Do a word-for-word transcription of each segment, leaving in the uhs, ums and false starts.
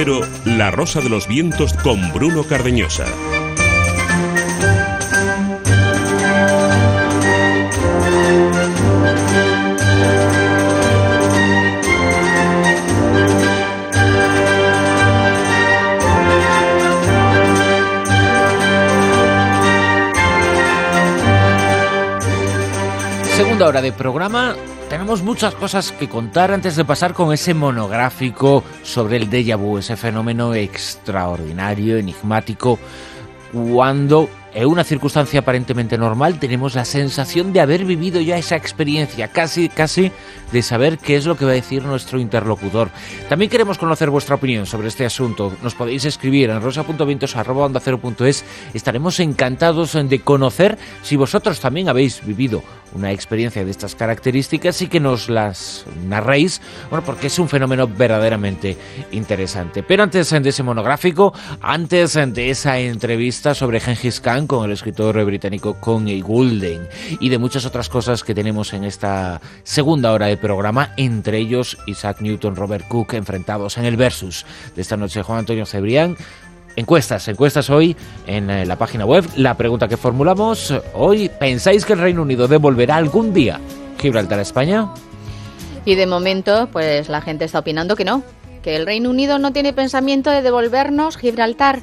Cero, La Rosa de los Vientos con Bruno Cardeñosa. Segunda hora de programa. Tenemos muchas cosas que contar antes de pasar con ese monográfico sobre el déjà vu, ese fenómeno extraordinario, enigmático, cuando en una circunstancia aparentemente normal tenemos la sensación de haber vivido ya esa experiencia, casi, casi de saber qué es lo que va a decir nuestro interlocutor. También queremos conocer vuestra opinión sobre este asunto. Nos podéis escribir en rosa punto vientos arroba onda cero punto es. Estaremos encantados de conocer si vosotros también habéis vivido una experiencia de estas características y que nos las narréis, bueno, porque es un fenómeno verdaderamente interesante. Pero antes de ese monográfico, antes de esa entrevista sobre Gengis Khan con el escritor británico Connie Goulden y de muchas otras cosas que tenemos en esta segunda hora de programa, entre ellos Isaac Newton, Robert Cook, enfrentados en el versus de esta noche. Juan Antonio Cebrián. Encuestas, encuestas hoy en la página web. La pregunta que formulamos hoy: ¿pensáis que el Reino Unido devolverá algún día Gibraltar a España? Y de momento, pues la gente está opinando que no, que el Reino Unido no tiene pensamiento de devolvernos Gibraltar.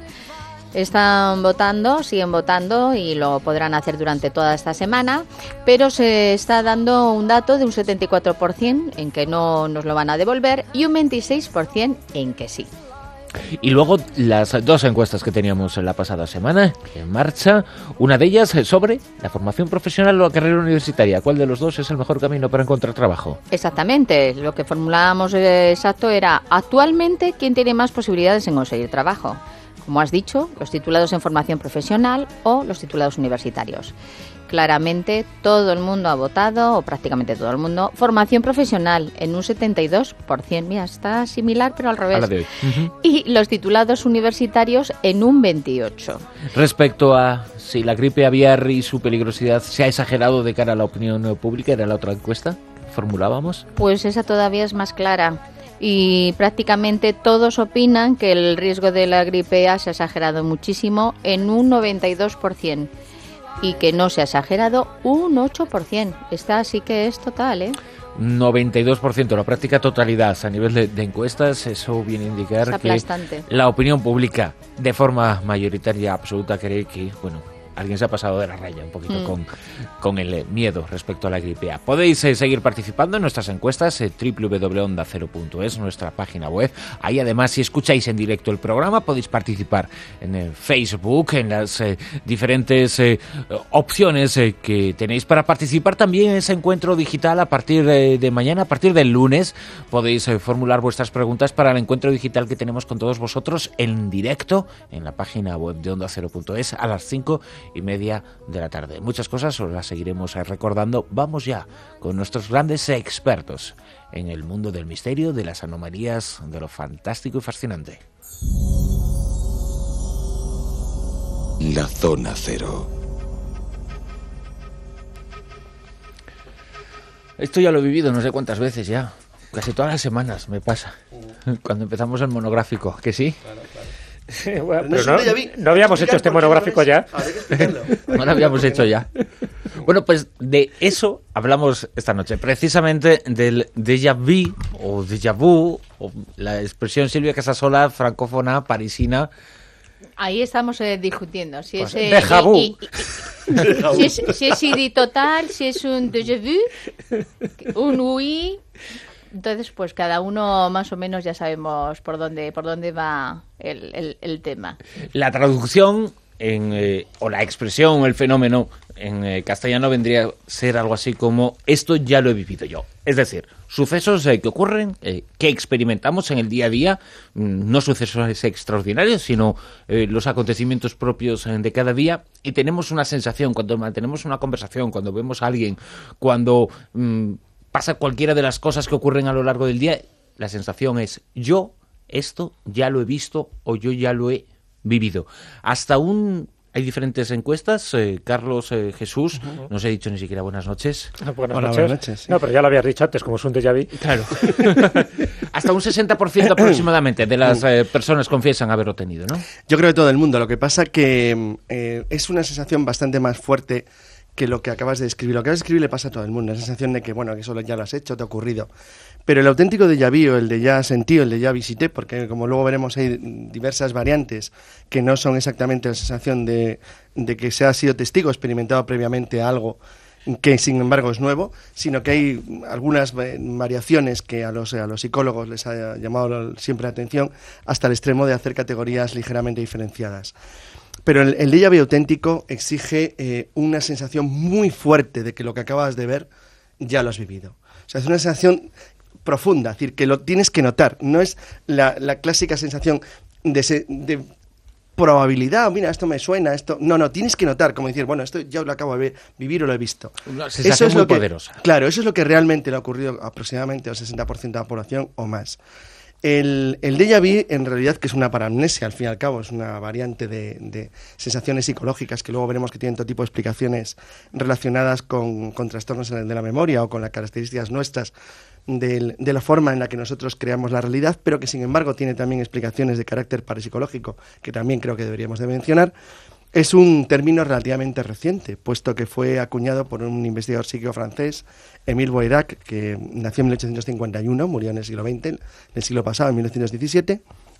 Están votando, siguen votando y lo podrán hacer durante toda esta semana, pero se está dando un dato de un setenta y cuatro por ciento en que no nos lo van a devolver y un veintiséis por ciento en que sí. Y luego las dos encuestas que teníamos en la pasada semana en marcha, una de ellas sobre la formación profesional o la carrera universitaria. ¿Cuál de los dos es el mejor camino para encontrar trabajo? Exactamente, lo que formulábamos eh, exacto era: actualmente, ¿quién tiene más posibilidades en conseguir trabajo? Como has dicho, los titulados en formación profesional o los titulados universitarios. Claramente todo el mundo ha votado, o prácticamente todo el mundo, formación profesional en un setenta y dos por ciento. Mira, está similar pero al revés. A la de hoy. Uh-huh. Y los titulados universitarios en un veintiocho por ciento. Respecto a si la gripe aviar y su peligrosidad se ha exagerado de cara a la opinión pública, ¿era la otra encuesta que formulábamos? Pues esa todavía es más clara. Y prácticamente todos opinan que el riesgo de la gripe A se ha exagerado muchísimo en un noventa y dos por ciento y que no se ha exagerado un ocho por ciento. Esta sí que es total, ¿eh? noventa y dos por ciento, la práctica totalidad a nivel de, de encuestas. Eso viene a indicar es que la opinión pública de forma mayoritaria absoluta cree que, bueno, alguien se ha pasado de la raya un poquito mm. con, con el miedo respecto a la gripe A. Podéis eh, seguir participando en nuestras encuestas, eh, doble u doble u doble u punto onda cero punto es, nuestra página web. Ahí además, si escucháis en directo el programa, podéis participar en el Facebook, en las eh, diferentes eh, opciones eh, que tenéis para participar también en ese encuentro digital a partir de, de mañana, a partir del lunes. Podéis eh, formular vuestras preguntas para el encuentro digital que tenemos con todos vosotros en directo en la página web de onda cero punto es a las cinco y media de la tarde. Muchas cosas os las seguiremos recordando. Vamos ya con nuestros grandes expertos en el mundo del misterio, de las anomalías, de lo fantástico y fascinante. La Zona Cero. Esto ya lo he vivido no sé cuántas veces ya. Casi todas las semanas me pasa. Cuando empezamos el monográfico, ¿que sí? Claro, claro. Bueno, pero no, no habíamos hecho este monográfico ya. No lo habíamos hecho ya. Bueno, pues de eso hablamos esta noche, precisamente del déjà vu o déjà vu, o la expresión Silvia Casasola, francófona, parisina. Ahí estamos eh, discutiendo si pues, es eh, déjà vu. Y, y, si es si es idea total, si es un déjà vu, un oui. Entonces, pues cada uno más o menos ya sabemos por dónde por dónde va el, el, el tema. La traducción en, eh, o la expresión, el fenómeno en eh, castellano vendría a ser algo así como: esto ya lo he vivido yo. Es decir, sucesos eh, que ocurren, eh, que experimentamos en el día a día, no sucesos extraordinarios, sino eh, los acontecimientos propios eh, de cada día, y tenemos una sensación cuando mantenemos una conversación, cuando vemos a alguien, cuando mmm, pasa cualquiera de las cosas que ocurren a lo largo del día, la sensación es: yo esto ya lo he visto o yo ya lo he vivido. Hasta un... Hay diferentes encuestas. Eh, Carlos, eh, Jesús, uh-huh. no os he dicho ni siquiera buenas noches. Buenas Hola, noches. buenas noches sí. No, pero ya lo habías dicho antes, como es un déjà vu. Claro. Hasta un sesenta por ciento aproximadamente de las eh, personas confiesan haberlo tenido, ¿no? Yo creo que todo el mundo. Lo que pasa que eh, es una sensación bastante más fuerte que lo que acabas de describir. Lo que acabas de describir le pasa a todo el mundo. La sensación de que, bueno, que eso ya lo has hecho, te ha ocurrido. Pero el auténtico déjà vu, el de ya sentí, el de ya visité, porque como luego veremos hay diversas variantes que no son exactamente la sensación de, de que se ha sido testigo, experimentado previamente algo que sin embargo es nuevo, sino que hay algunas variaciones que a los, a los psicólogos les ha llamado siempre la atención, hasta el extremo de hacer categorías ligeramente diferenciadas. Pero el, el déjà vu auténtico exige eh, una sensación muy fuerte de que lo que acabas de ver ya lo has vivido. O sea, es una sensación profunda, es decir, que lo tienes que notar. No es la, la clásica sensación de, se, de probabilidad, mira, esto me suena, esto... No, no, tienes que notar, como decir, bueno, esto ya lo acabo de ver, vivir o lo he visto. Una sensación eso es muy lo que, poderosa. Claro, eso es lo que realmente le ha ocurrido aproximadamente al sesenta por ciento de la población o más. El, el déjà vu, en realidad, que es una paramnesia, al fin y al cabo, es una variante de, de sensaciones psicológicas que luego veremos que tienen todo tipo de explicaciones relacionadas con, con trastornos de la memoria o con las características nuestras de, de la forma en la que nosotros creamos la realidad, pero que, sin embargo, tiene también explicaciones de carácter parapsicológico, que también creo que deberíamos de mencionar. Es un término relativamente reciente, puesto que fue acuñado por un investigador psíquico francés, Émile Boirac, que nació en mil ochocientos cincuenta y uno, murió en el siglo veinte, en el siglo pasado, en mil novecientos diecisiete,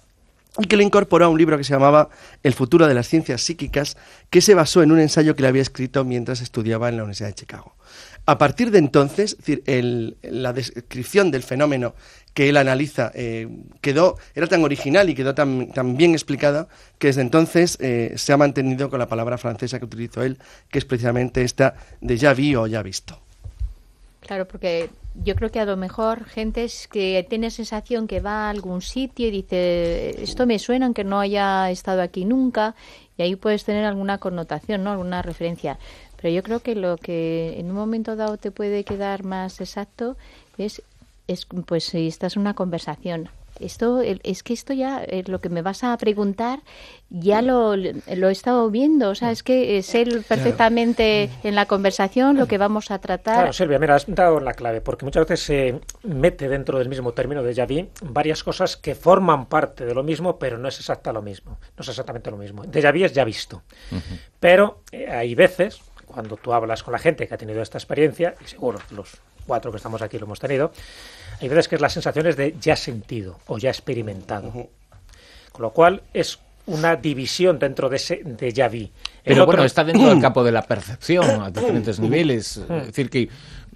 y que lo incorporó a un libro que se llamaba El futuro de las ciencias psíquicas, que se basó en un ensayo que le había escrito mientras estudiaba en la Universidad de Chicago. A partir de entonces, es decir, el, la descripción del fenómeno que él analiza eh, quedó era tan original y quedó tan, tan bien explicada que desde entonces eh, se ha mantenido con la palabra francesa que utilizó él, que es precisamente esta de ya vi o ya visto. Claro, porque yo creo que a lo mejor gente es que tiene sensación que va a algún sitio y dice, esto me suena aunque no haya estado aquí nunca, y ahí puedes tener alguna connotación, ¿no? Alguna referencia. Pero yo creo que lo que en un momento dado te puede quedar más exacto es, es pues si estás en una conversación. Esto es que esto ya, eh, lo que me vas a preguntar, ya lo, lo he estado viendo. O sea, es que sé perfectamente en la conversación lo que vamos a tratar. Claro, Silvia, mira, has dado la clave, porque muchas veces se mete dentro del mismo término de déjà vu varias cosas que forman parte de lo mismo, pero no es exacta lo mismo. No es exactamente lo mismo. Déjà vu es ya visto. Uh-huh. Pero eh, hay veces, cuando tú hablas con la gente que ha tenido esta experiencia, y seguro los cuatro que estamos aquí lo hemos tenido, hay veces que es las sensaciones de ya sentido o ya experimentado. Uh-huh. Con lo cual es una división dentro de ese déjà vu. Pero otro... bueno, está dentro del campo de la percepción a diferentes niveles. Es decir, que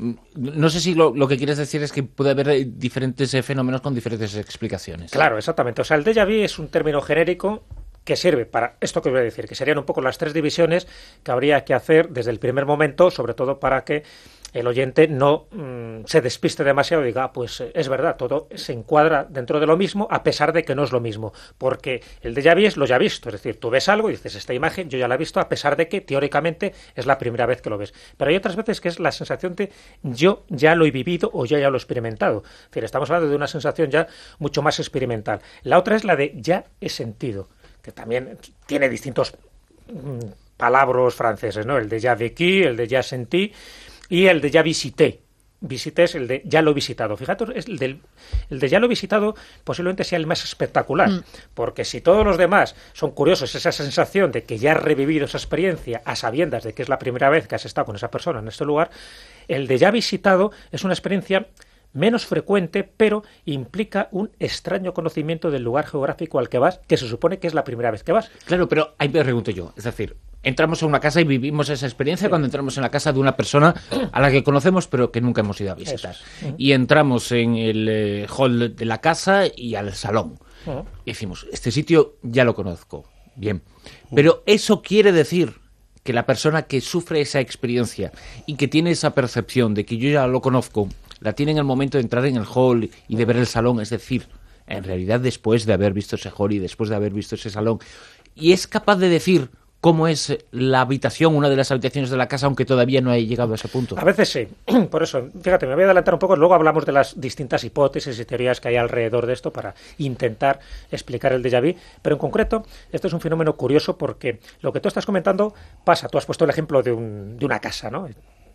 no sé si lo, lo que quieres decir es que puede haber diferentes eh, fenómenos con diferentes explicaciones. Claro, exactamente. O sea, el déjà vu es un término genérico que sirve para esto que voy a decir, que serían un poco las tres divisiones que habría que hacer desde el primer momento, sobre todo para que el oyente no mmm, se despiste demasiado y diga, ah, pues es verdad, todo se encuadra dentro de lo mismo, a pesar de que no es lo mismo, porque el déjà vu es lo ya visto, es decir, tú ves algo y dices, esta imagen yo ya la he visto, a pesar de que teóricamente es la primera vez que lo ves. Pero hay otras veces que es la sensación de yo ya lo he vivido o yo ya lo he experimentado. Es decir, estamos hablando de una sensación ya mucho más experimental. La otra es la de ya he sentido, que también tiene distintos mmm, palabras franceses, ¿no? El de ya vécu, el de ya sentí y el de ya visité. Visité es el de ya lo he visitado. Fíjate, es el, del, el de ya lo he visitado posiblemente sea el más espectacular, mm. porque si todos los demás son curiosos, esa sensación de que ya has revivido esa experiencia a sabiendas de que es la primera vez que has estado con esa persona en este lugar, el de ya visitado es una experiencia menos frecuente, pero implica un extraño conocimiento del lugar geográfico al que vas, que se supone que es la primera vez que vas. Claro, pero ahí me pregunto yo, es decir, entramos en una casa y vivimos esa experiencia sí. cuando entramos en la casa de una persona a la que conocemos pero que nunca hemos ido a visitar. Uh-huh. Y entramos en el eh, hall de la casa y al salón. Uh-huh. Y decimos, este sitio ya lo conozco. Bien. Pero eso quiere decir que la persona que sufre esa experiencia y que tiene esa percepción de que yo ya lo conozco, la tiene en el momento de entrar en el hall y de ver el salón, es decir, en realidad después de haber visto ese hall y después de haber visto ese salón, y es capaz de decir cómo es la habitación, una de las habitaciones de la casa, aunque todavía no haya llegado a ese punto. A veces sí. Por eso, fíjate, me voy a adelantar un poco, luego hablamos de las distintas hipótesis y teorías que hay alrededor de esto para intentar explicar el déjà vu, pero en concreto, esto es un fenómeno curioso porque lo que tú estás comentando pasa, tú has puesto el ejemplo de, un, de una casa, ¿no?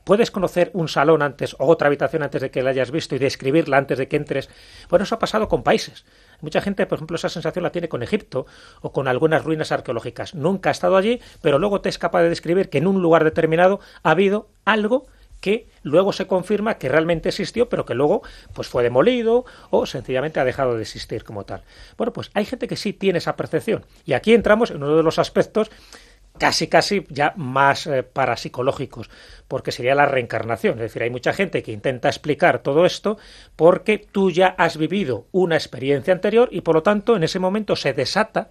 puedes conocer un salón antes o otra habitación antes de que la hayas visto y describirla antes de que entres. Bueno, eso ha pasado con países. Mucha gente, por ejemplo, esa sensación la tiene con Egipto o con algunas ruinas arqueológicas. Nunca ha estado allí, pero luego te es capaz de describir que en un lugar determinado ha habido algo que luego se confirma que realmente existió, pero que luego pues fue demolido o sencillamente ha dejado de existir como tal. Bueno, pues hay gente que sí tiene esa percepción. Y aquí entramos en uno de los aspectos casi casi ya más eh, parapsicológicos, porque sería la reencarnación. Es decir, hay mucha gente que intenta explicar todo esto porque tú ya has vivido una experiencia anterior y por lo tanto en ese momento se desata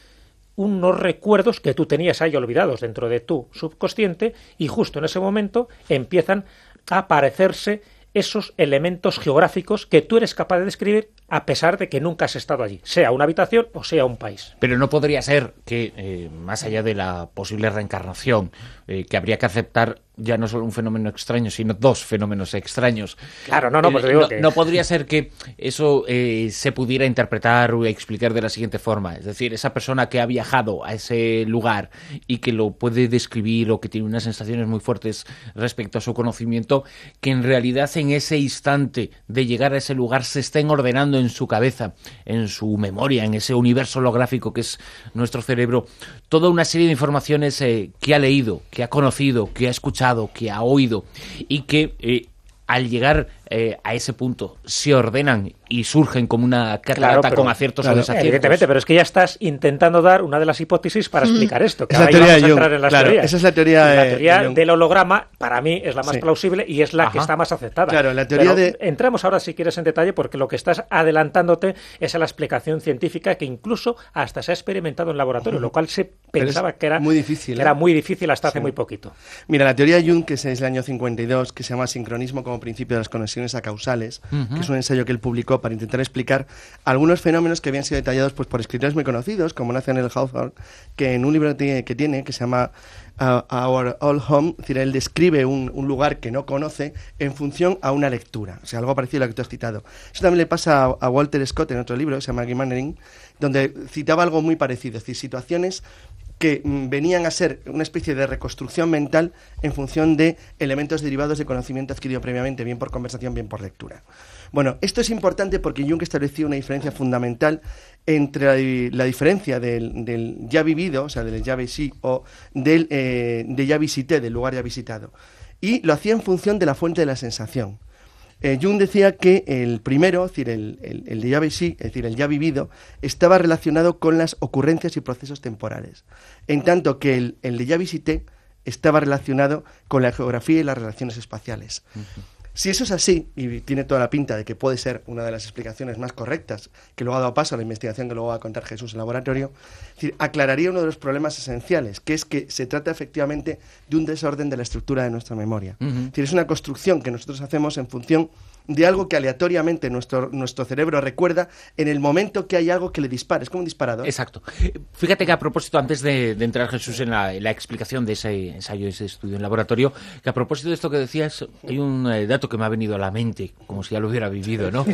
unos recuerdos que tú tenías ahí olvidados dentro de tu subconsciente y justo en ese momento empiezan a aparecerse esos elementos geográficos que tú eres capaz de describir a pesar de que nunca has estado allí, sea una habitación o sea un país. Pero no podría ser que, eh, más allá de la posible reencarnación, eh, que habría que aceptar ya no solo un fenómeno extraño, sino dos fenómenos extraños. Claro, no, no, pues digo no, que... no podría ser que eso eh, se pudiera interpretar o explicar de la siguiente forma. Es decir, esa persona que ha viajado a ese lugar y que lo puede describir o que tiene unas sensaciones muy fuertes respecto a su conocimiento, que en realidad en ese instante de llegar a ese lugar se estén ordenando en su cabeza, en su memoria, en ese universo holográfico que es nuestro cerebro, toda una serie de informaciones eh, que ha leído, que ha conocido, que ha escuchado, que ha oído y que eh, al llegar eh, a ese punto se ordenan y surgen como una catarata, claro, con aciertos claro, o desaciertos. Evidentemente, pero es que ya estás intentando dar una de las hipótesis para explicar esto. Que es ahora la teoría vamos a de entrar en las claro, teorías. Esa es la teoría, la de, teoría de del holograma, para mí, es la más sí. plausible y es la Ajá. que está más aceptada. Claro, la teoría pero de... entramos ahora, si quieres, en detalle, porque lo que estás adelantándote es a la explicación científica que incluso hasta se ha experimentado en laboratorio, uh-huh. lo cual se pensaba que era muy difícil, que ¿eh? era muy difícil hasta sí. hace muy poquito. Mira, la teoría de Jung, que es del año cincuenta y dos, que se llama Sincronismo como principio de las conexiones acausales, uh-huh. que es un ensayo que él publicó para intentar explicar algunos fenómenos que habían sido detallados pues, por escritores muy conocidos, como Nathaniel Hawthorne, que en un libro que tiene, que se llama uh, Our Old Home, es decir, él describe un, un lugar que no conoce en función a una lectura, o sea, algo parecido a lo que tú has citado. Eso también le pasa a, a Walter Scott en otro libro, que se llama Gimmering, donde citaba algo muy parecido, es decir, situaciones que mm, venían a ser una especie de reconstrucción mental en función de elementos derivados de conocimiento adquirido previamente, bien por conversación, bien por lectura. Bueno, esto es importante porque Jung estableció una diferencia fundamental entre la, la diferencia del, del ya vivido, o sea, del ya visí, o del eh, de ya visité, del lugar ya visitado. Y lo hacía en función de la fuente de la sensación. Eh, Jung decía que el primero, es decir, el, el, el de ya visí, es decir, el ya vivido, estaba relacionado con las ocurrencias y procesos temporales, en tanto que el, el de ya visité estaba relacionado con la geografía y las relaciones espaciales. Uh-huh. Si eso es así, y tiene toda la pinta de que puede ser una de las explicaciones más correctas, que luego ha dado paso a la investigación que luego va a contar Jesús en el laboratorio, es decir, aclararía uno de los problemas esenciales, que es que se trata efectivamente de un desorden de la estructura de nuestra memoria. Uh-huh. Es decir, es una construcción que nosotros hacemos en función de algo que aleatoriamente nuestro, nuestro cerebro recuerda en el momento que hay algo que le dispara. Es como un disparador. Exacto. Fíjate que a propósito, antes de, de entrar Jesús en la, en la explicación de ese ensayo, ese estudio en laboratorio, que a propósito de esto que decías, hay un eh, dato que me ha venido a la mente, como si ya lo hubiera vivido, ¿no?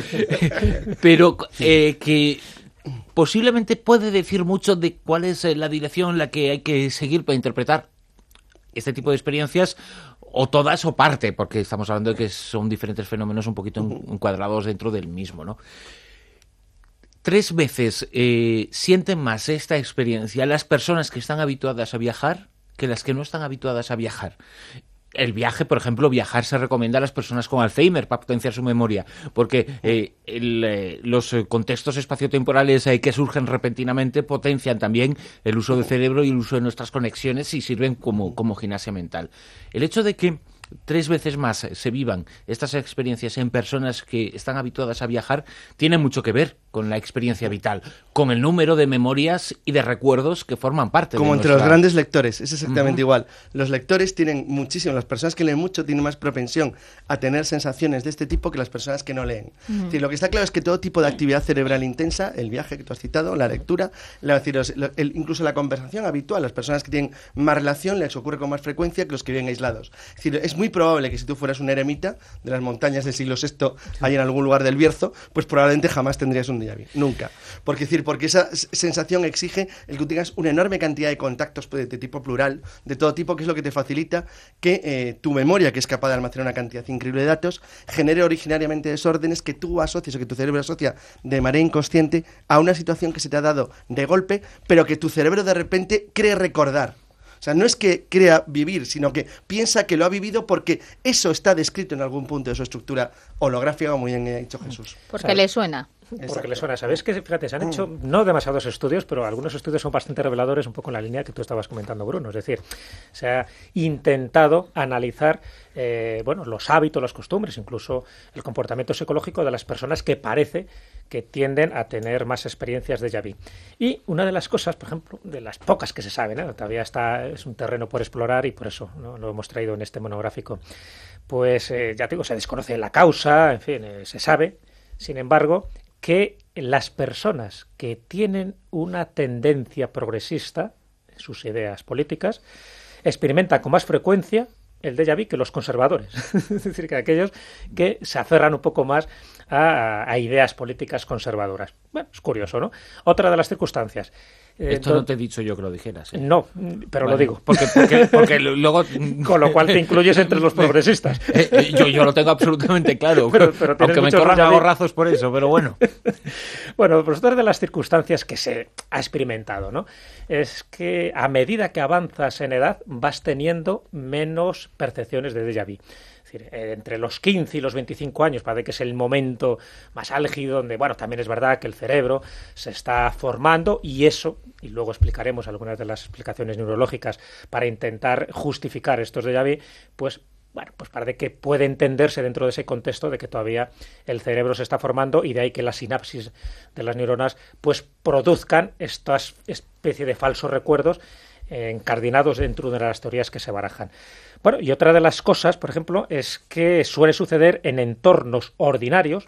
Pero eh, que posiblemente puede decir mucho de cuál es la dirección en la que hay que seguir para interpretar este tipo de experiencias, o todas o parte, porque estamos hablando de que son diferentes fenómenos un poquito encuadrados dentro del mismo, ¿no? Tres veces eh, sienten más esta experiencia las personas que están habituadas a viajar que las que no están habituadas a viajar. El viaje, por ejemplo, viajar se recomienda a las personas con Alzheimer para potenciar su memoria, porque eh, el, eh, los contextos espaciotemporales eh, que surgen repentinamente potencian también el uso del cerebro y el uso de nuestras conexiones y sirven como, como gimnasia mental. El hecho de que tres veces más se vivan estas experiencias en personas que están habituadas a viajar tiene mucho que ver con la experiencia vital, con el número de memorias y de recuerdos que forman parte como de entre nuestra... los grandes lectores, es exactamente uh-huh. igual. Los lectores tienen muchísimo, las personas que leen mucho tienen más propensión a tener sensaciones de este tipo que las personas que no leen. Uh-huh. Es decir, lo que está claro es que todo tipo de actividad cerebral intensa, el viaje que tú has citado, la lectura, la, es decir, los, el, incluso la conversación habitual, las personas que tienen más relación les ocurre con más frecuencia que los que viven aislados. Es decir, es muy probable que si tú fueras un eremita de las montañas del siglo sexto, allá en algún lugar del Bierzo, pues probablemente jamás tendrías un déjà vu, nunca. Porque, decir, porque esa sensación exige el que tú tengas una enorme cantidad de contactos de, de tipo plural, de todo tipo, que es lo que te facilita que eh, tu memoria, que es capaz de almacenar una cantidad increíble de datos, genere originariamente desórdenes que tú asocias o que tu cerebro asocia de manera inconsciente a una situación que se te ha dado de golpe, pero que tu cerebro de repente cree recordar. O sea, no es que crea vivir, sino que piensa que lo ha vivido porque eso está descrito en algún punto de su estructura holográfica, como bien ha dicho Jesús. Porque ¿Sabes? le suena. Porque Exacto. le suena. ¿Sabes que fíjate, se han hecho no demasiados estudios, pero algunos estudios son bastante reveladores, un poco en la línea que tú estabas comentando, Bruno? Es decir, se ha intentado analizar eh, bueno, los hábitos, las costumbres, incluso el comportamiento psicológico de las personas que parece que tienden a tener más experiencias de déjà vu. Y una de las cosas, por ejemplo, de las pocas que se saben, ¿eh? Todavía está, es un terreno por explorar y por eso, ¿no?, lo hemos traído en este monográfico, pues eh, ya te digo, se desconoce la causa, en fin, eh, se sabe, sin embargo, que las personas que tienen una tendencia progresista en sus ideas políticas experimentan con más frecuencia el déjà vu que los conservadores. Es decir, que aquellos que se aferran un poco más a, a ideas políticas conservadoras. Bueno, es curioso, ¿no? Otra de las circunstancias. Eh, Esto no te he dicho yo que lo dijeras. ¿eh? No, pero Vale, lo digo. Porque, porque, porque luego... Con lo cual te incluyes entre los progresistas. Eh, eh, yo, yo lo tengo absolutamente claro, Pero- pero tienes aunque me muchos corran déjà a vu. gorrazos por eso, pero bueno. Bueno, pues otra de las circunstancias que se ha experimentado, ¿no?, es que a medida que avanzas en edad vas teniendo menos percepciones de déjà vu. Es decir, eh, entre los quince y los veinticinco años parece que es el momento más álgido donde, bueno, también es verdad que el cerebro se está formando y eso, y luego explicaremos algunas de las explicaciones neurológicas para intentar justificar estos déjà vu, pues bueno, pues parece que puede entenderse dentro de ese contexto de que todavía el cerebro se está formando y de ahí que las sinapsis de las neuronas pues produzcan esta especie de falsos recuerdos eh, encardinados dentro de las teorías que se barajan. Bueno, y otra de las cosas, por ejemplo, es que suele suceder en entornos ordinarios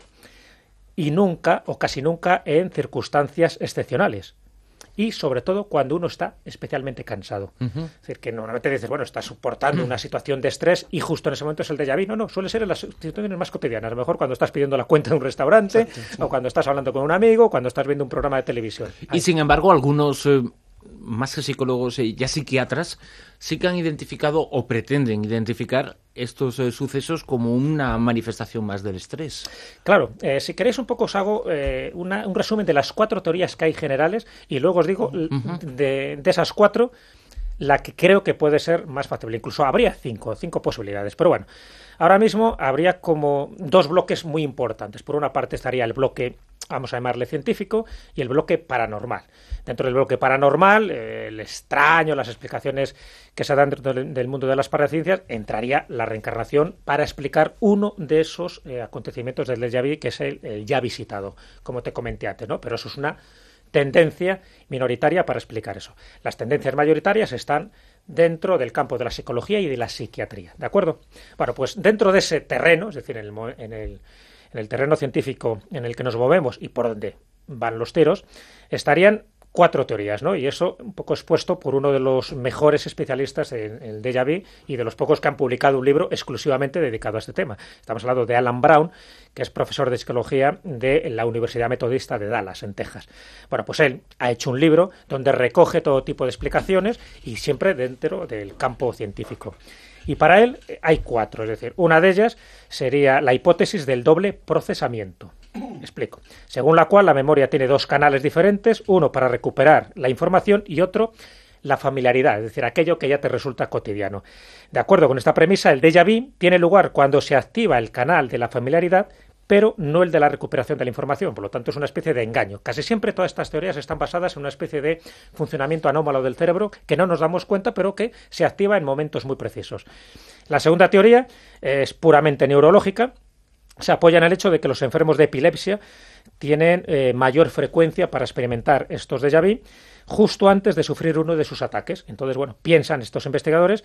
y nunca o casi nunca en circunstancias excepcionales. Y sobre todo cuando uno está especialmente cansado. Uh-huh. Es decir, que normalmente dices, bueno, estás soportando una situación de estrés y justo en ese momento es el déjà vu. No, no, suele ser en las situaciones más cotidianas. A lo mejor cuando estás pidiendo la cuenta de un restaurante, exacto, sí, o cuando estás hablando con un amigo, o cuando estás viendo un programa de televisión. Y Ahí. sin embargo, algunos, eh, más que psicólogos, eh, ya psiquiatras, sí que han identificado o pretenden identificar estos eh, sucesos como una manifestación más del estrés. Claro, eh, si queréis un poco os hago eh, una, un resumen de las cuatro teorías que hay generales y luego os digo uh-huh. de, de esas cuatro la que creo que puede ser más factible. Incluso habría cinco, cinco posibilidades, pero bueno, ahora mismo habría como dos bloques muy importantes. Por una parte estaría el bloque, vamos a llamarle científico, y el bloque paranormal. Dentro del bloque paranormal, eh, el extraño, las explicaciones que se dan dentro del, del mundo de las paraciencias, entraría la reencarnación para explicar uno de esos eh, acontecimientos del déjà vu, que es el, el ya visitado, como te comenté antes, ¿no? Pero eso es una tendencia minoritaria para explicar eso. Las tendencias mayoritarias están dentro del campo de la psicología y de la psiquiatría, ¿de acuerdo? Bueno, pues dentro de ese terreno, es decir, en el, en el, en el terreno científico en el que nos movemos y por donde van los tiros, estarían cuatro teorías, ¿no? Y eso un poco expuesto por uno de los mejores especialistas en el déjà vu y de los pocos que han publicado un libro exclusivamente dedicado a este tema. Estamos hablando de Alan Brown, que es profesor de psicología de la Universidad Metodista de Dallas, en Texas. Bueno, pues él ha hecho un libro donde recoge todo tipo de explicaciones y siempre dentro del campo científico. Y para él hay cuatro, es decir, una de ellas sería la hipótesis del doble procesamiento. Explico. Según la cual la memoria tiene dos canales diferentes, uno para recuperar la información y otro la familiaridad, es decir, aquello que ya te resulta cotidiano. De acuerdo con esta premisa, el déjà vu tiene lugar cuando se activa el canal de la familiaridad, pero no el de la recuperación de la información, por lo tanto es una especie de engaño. Casi siempre todas estas teorías están basadas en una especie de funcionamiento anómalo del cerebro que no nos damos cuenta, pero que se activa en momentos muy precisos. La segunda teoría es puramente neurológica, se apoya en el hecho de que los enfermos de epilepsia tienen eh, mayor frecuencia para experimentar estos déjà vu justo antes de sufrir uno de sus ataques. Entonces, bueno, piensan estos investigadores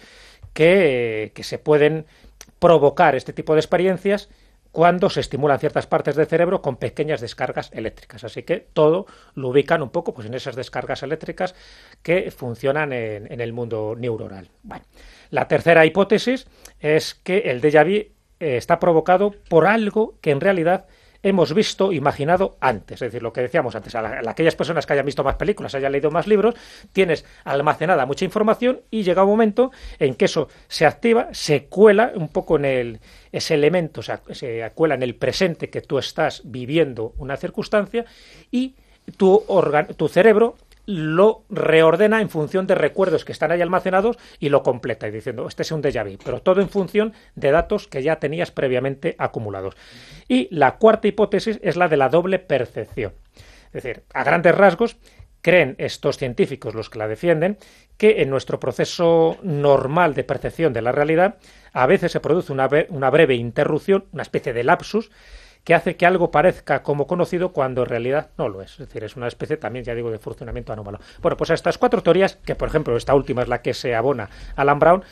que, eh, que se pueden provocar este tipo de experiencias cuando se estimulan ciertas partes del cerebro con pequeñas descargas eléctricas. Así que todo lo ubican un poco pues, en esas descargas eléctricas que funcionan en, en el mundo neuronal. Bueno, la tercera hipótesis es que el déjà vu eh, está provocado por algo que en realidad hemos visto, imaginado antes. Es decir, lo que decíamos antes, a, la, a aquellas personas que hayan visto más películas, hayan leído más libros, tienes almacenada mucha información y llega un momento en que eso se activa, se cuela un poco en el, ese elemento, o sea, se cuela en el presente que tú estás viviendo una circunstancia y tu, organ, tu cerebro lo reordena en función de recuerdos que están ahí almacenados y lo completa, y diciendo, este es un déjà vu, pero todo en función de datos que ya tenías previamente acumulados. Y la cuarta hipótesis es la de la doble percepción. Es decir, a grandes rasgos, creen estos científicos, los que la defienden, que en nuestro proceso normal de percepción de la realidad, a veces se produce una, una breve interrupción, una especie de lapsus, que hace que algo parezca como conocido cuando en realidad no lo es. Es decir, es una especie también, ya digo, de funcionamiento anómalo. Bueno, pues a estas cuatro teorías, que por ejemplo esta última es la que se abona a Alan Brown,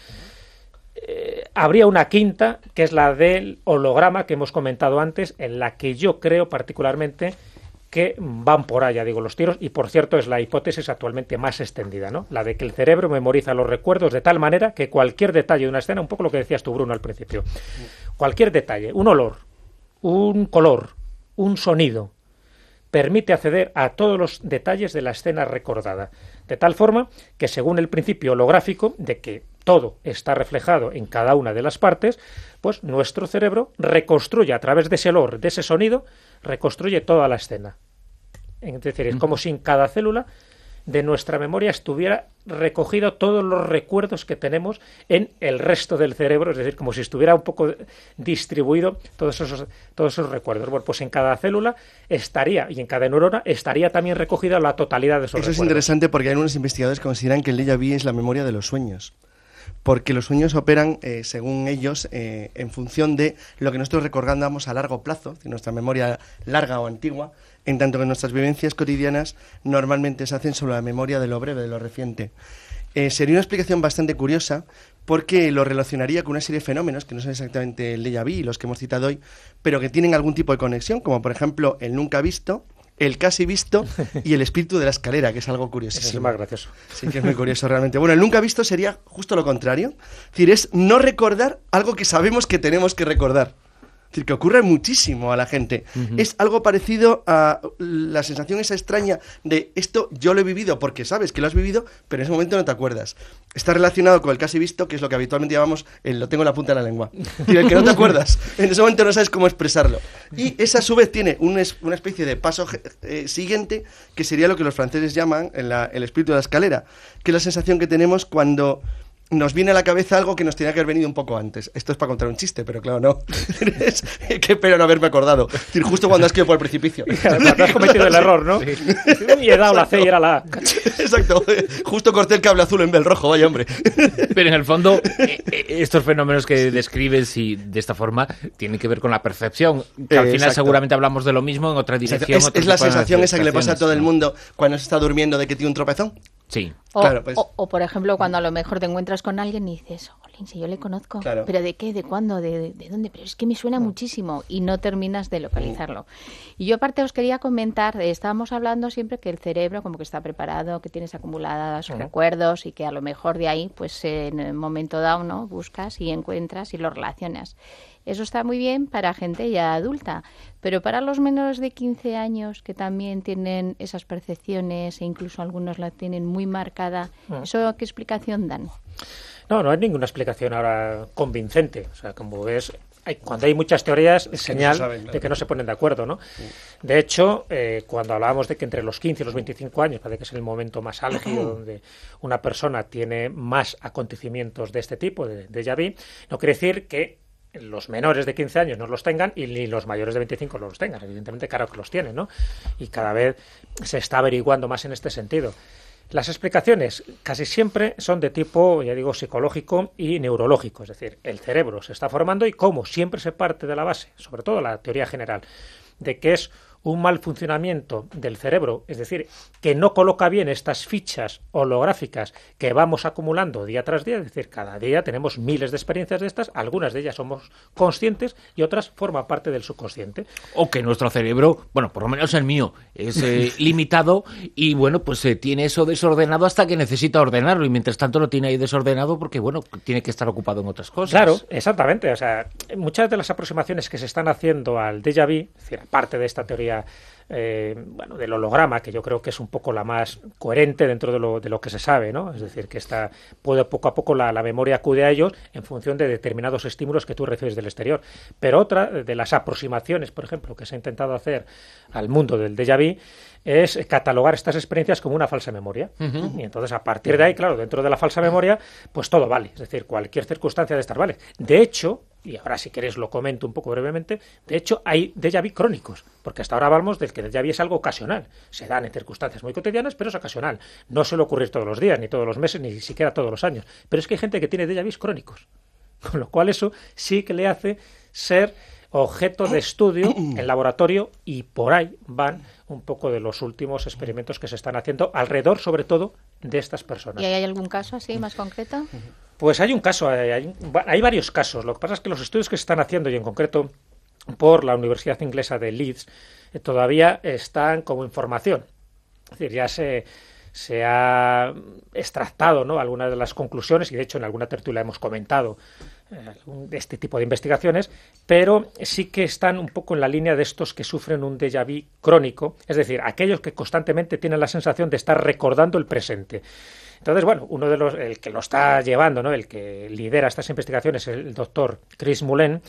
eh, habría una quinta, que es la del holograma que hemos comentado antes, en la que yo creo particularmente que van por allá, digo, los tiros, y por cierto es la hipótesis actualmente más extendida, ¿no? La de que el cerebro memoriza los recuerdos de tal manera que cualquier detalle de una escena, un poco lo que decías tú, Bruno, al principio, cualquier detalle, un olor, un color, un sonido, permite acceder a todos los detalles de la escena recordada, de tal forma que según el principio holográfico de que todo está reflejado en cada una de las partes, pues nuestro cerebro reconstruye a través de ese olor, de ese sonido, reconstruye toda la escena. Es decir, es como si en cada célula de nuestra memoria estuviera recogido todos los recuerdos que tenemos en el resto del cerebro, es decir, como si estuviera un poco distribuido todos esos, todos esos recuerdos. Bueno, pues en cada célula estaría, y en cada neurona, estaría también recogida la totalidad de esos Eso recuerdos. Es interesante porque hay algunos investigadores que consideran que el déjà vu es la memoria de los sueños. Porque los sueños operan, eh, según ellos, eh, en función de lo que nosotros recordamos a largo plazo, de nuestra memoria larga o antigua, en tanto que nuestras vivencias cotidianas normalmente se hacen sobre la memoria de lo breve, de lo reciente. Eh, sería una explicación bastante curiosa porque lo relacionaría con una serie de fenómenos que no son exactamente el déjà vu y los que hemos citado hoy, pero que tienen algún tipo de conexión, como por ejemplo el nunca visto, el casi visto y el espíritu de la escalera, que es algo curiosísimo. Eso es más gracioso. Sí, que es muy curioso realmente. Bueno, el nunca visto sería justo lo contrario. Es decir, es no recordar algo que sabemos que tenemos que recordar. Es decir, que ocurre muchísimo a la gente. Uh-huh. Es algo parecido a la sensación esa extraña de esto yo lo he vivido porque sabes que lo has vivido, pero en ese momento no te acuerdas. Está relacionado con el casi visto, que es lo que habitualmente llamamos el lo tengo en la punta de la lengua. Es decir, el que no te acuerdas. En ese momento no sabes cómo expresarlo. Y esa a su vez tiene un es, una especie de paso eh, siguiente, que sería lo que los franceses llaman en la, el espíritu de la escalera, que es la sensación que tenemos cuando nos viene a la cabeza algo que nos tenía que haber venido un poco antes. Esto es para contar un chiste, pero claro, no. Es, qué pena no haberme acordado. Es decir, justo cuando has caído por el precipicio. Cuando has cometido el error, ¿no? Sí. Y he dado la C y era la A. Exacto. Justo corté el cable azul en vez del rojo, vaya hombre. Pero en el fondo, estos fenómenos que describes y de esta forma tienen que ver con la percepción. Que al final Exacto. seguramente hablamos de lo mismo en otra dirección. Es, es la sensación esa que le pasa a todo el mundo cuando se está durmiendo de que tiene un tropezón. Sí. O, claro, pues. o, o, por ejemplo, cuando a lo mejor te encuentras con alguien y dices, jolín, si yo le conozco, claro. ¿pero de qué? ¿De cuándo? ¿De, de, de dónde? Pero es que me suena muchísimo y no terminas de localizarlo. Y yo aparte os quería comentar, eh, estábamos hablando siempre que el cerebro como que está preparado, que tienes acumulados uh-huh. recuerdos y que a lo mejor de ahí, pues en el momento dado, ¿no? Buscas y encuentras y lo relacionas. Eso está muy bien para gente ya adulta, pero para los menores de quince años que también tienen esas percepciones e incluso algunos la tienen muy marcada, ¿eso qué explicación dan? No, no hay ninguna explicación ahora convincente. O sea, como ves, hay, cuando hay muchas teorías es señal no saben, claro. de que no se ponen de acuerdo, ¿no? Sí. De hecho, eh, cuando hablábamos de que entre los quince y los veinticinco años parece que es el momento más álgido donde una persona tiene más acontecimientos de este tipo, de, de déjà vu, no quiere decir que los menores de quince años no los tengan y ni los mayores de veinticinco no los tengan. Evidentemente, claro que los tienen, ¿no? Y cada vez se está averiguando más en este sentido. Las explicaciones casi siempre son de tipo, ya digo, psicológico y neurológico. Es decir, el cerebro se está formando y como siempre se parte de la base, sobre todo la teoría general, de que es un mal funcionamiento del cerebro, es decir, que no coloca bien estas fichas holográficas que vamos acumulando día tras día, es decir, cada día tenemos miles de experiencias de estas, algunas de ellas somos conscientes y otras forman parte del subconsciente. O que nuestro cerebro, bueno, por lo menos el mío, es eh, limitado y, bueno, pues eh, tiene eso desordenado hasta que necesita ordenarlo y mientras tanto lo tiene ahí desordenado porque, bueno, tiene que estar ocupado en otras cosas. Claro, exactamente. O sea, muchas de las aproximaciones que se están haciendo al déjà vu, es decir, aparte de esta teoría eh, bueno, del holograma, que yo creo que es un poco la más coherente dentro de lo, de lo que se sabe, ¿no? Es decir, que está, puede poco a poco la, la memoria acude a ellos en función de determinados estímulos que tú recibes del exterior. Pero otra de las aproximaciones, por ejemplo, que se ha intentado hacer al mundo del déjà vu es catalogar estas experiencias como una falsa memoria. Uh-huh. Y entonces, a partir de ahí, claro, dentro de la falsa memoria, pues todo vale. Es decir, cualquier circunstancia de estas vale. De hecho, y ahora si queréis lo comento un poco brevemente, de hecho hay déjà vu crónicos, porque hasta ahora hablamos del que déjà vu es algo ocasional. Se dan en circunstancias muy cotidianas, pero es ocasional. No suele ocurrir todos los días, ni todos los meses, ni siquiera todos los años. Pero es que hay gente que tiene déjà vus crónicos. Con lo cual eso sí que le hace ser objeto de estudio en laboratorio y por ahí van un poco de los últimos experimentos que se están haciendo alrededor, sobre todo, de estas personas. ¿Y hay algún caso así más concreto? Pues hay un caso, hay, hay, hay varios casos. Lo que pasa es que los estudios que se están haciendo, y en concreto por la Universidad Inglesa de Leeds, eh, todavía están como información. Es decir, ya se... se ha extractado, ¿no?, algunas de las conclusiones, y de hecho en alguna tertulia hemos comentado eh, de este tipo de investigaciones, pero sí que están un poco en la línea de estos que sufren un déjà vu crónico, es decir, aquellos que constantemente tienen la sensación de estar recordando el presente. Entonces, bueno, uno de los, el que lo está llevando, ¿no?, el que lidera estas investigaciones es el doctor Chris Mullen,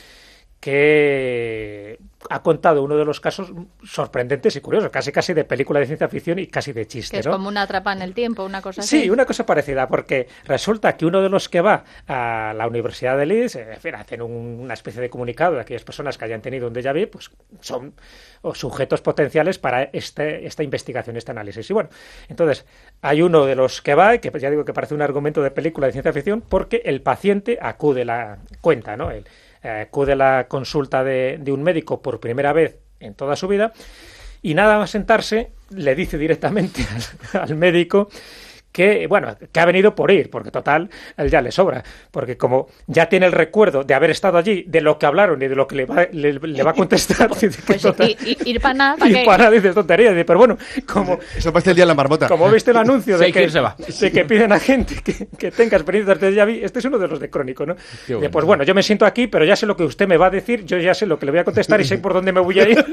que ha contado uno de los casos sorprendentes y curiosos, casi casi de película de ciencia ficción y casi de chiste, que es, ¿no? Como una atrapa en el tiempo, una cosa así. Sí, una cosa parecida, porque resulta que uno de los que va a la Universidad de Leeds, en fin, hacen un, una especie de comunicado de aquellas personas que hayan tenido un déjà vu, pues son sujetos potenciales para este, esta investigación, este análisis. Y bueno, entonces hay uno de los que va, que ya digo que parece un argumento de película de ciencia ficción, porque el paciente acude la cuenta, ¿no? El, acude a la consulta de, de un médico por primera vez en toda su vida y nada más sentarse le dice directamente al, al médico que, bueno, que ha venido por ir, porque total, él ya le sobra, porque como ya tiene el recuerdo de haber estado allí, de lo que hablaron y de lo que le va, le, le va a contestar, dice que pues total, ir, ir para nada, ¿para ir para nada, dice tontería, dice, pero bueno, como... Eso parece el día de la marmota. Como viste el anuncio de, sí, que, se va. de que piden a gente que, que tenga experiencias de déjà vu, este es uno de los de crónico, ¿no? Bueno. De, pues bueno, yo me siento aquí, pero ya sé lo que usted me va a decir, yo ya sé lo que le voy a contestar y sé por dónde me voy a ir.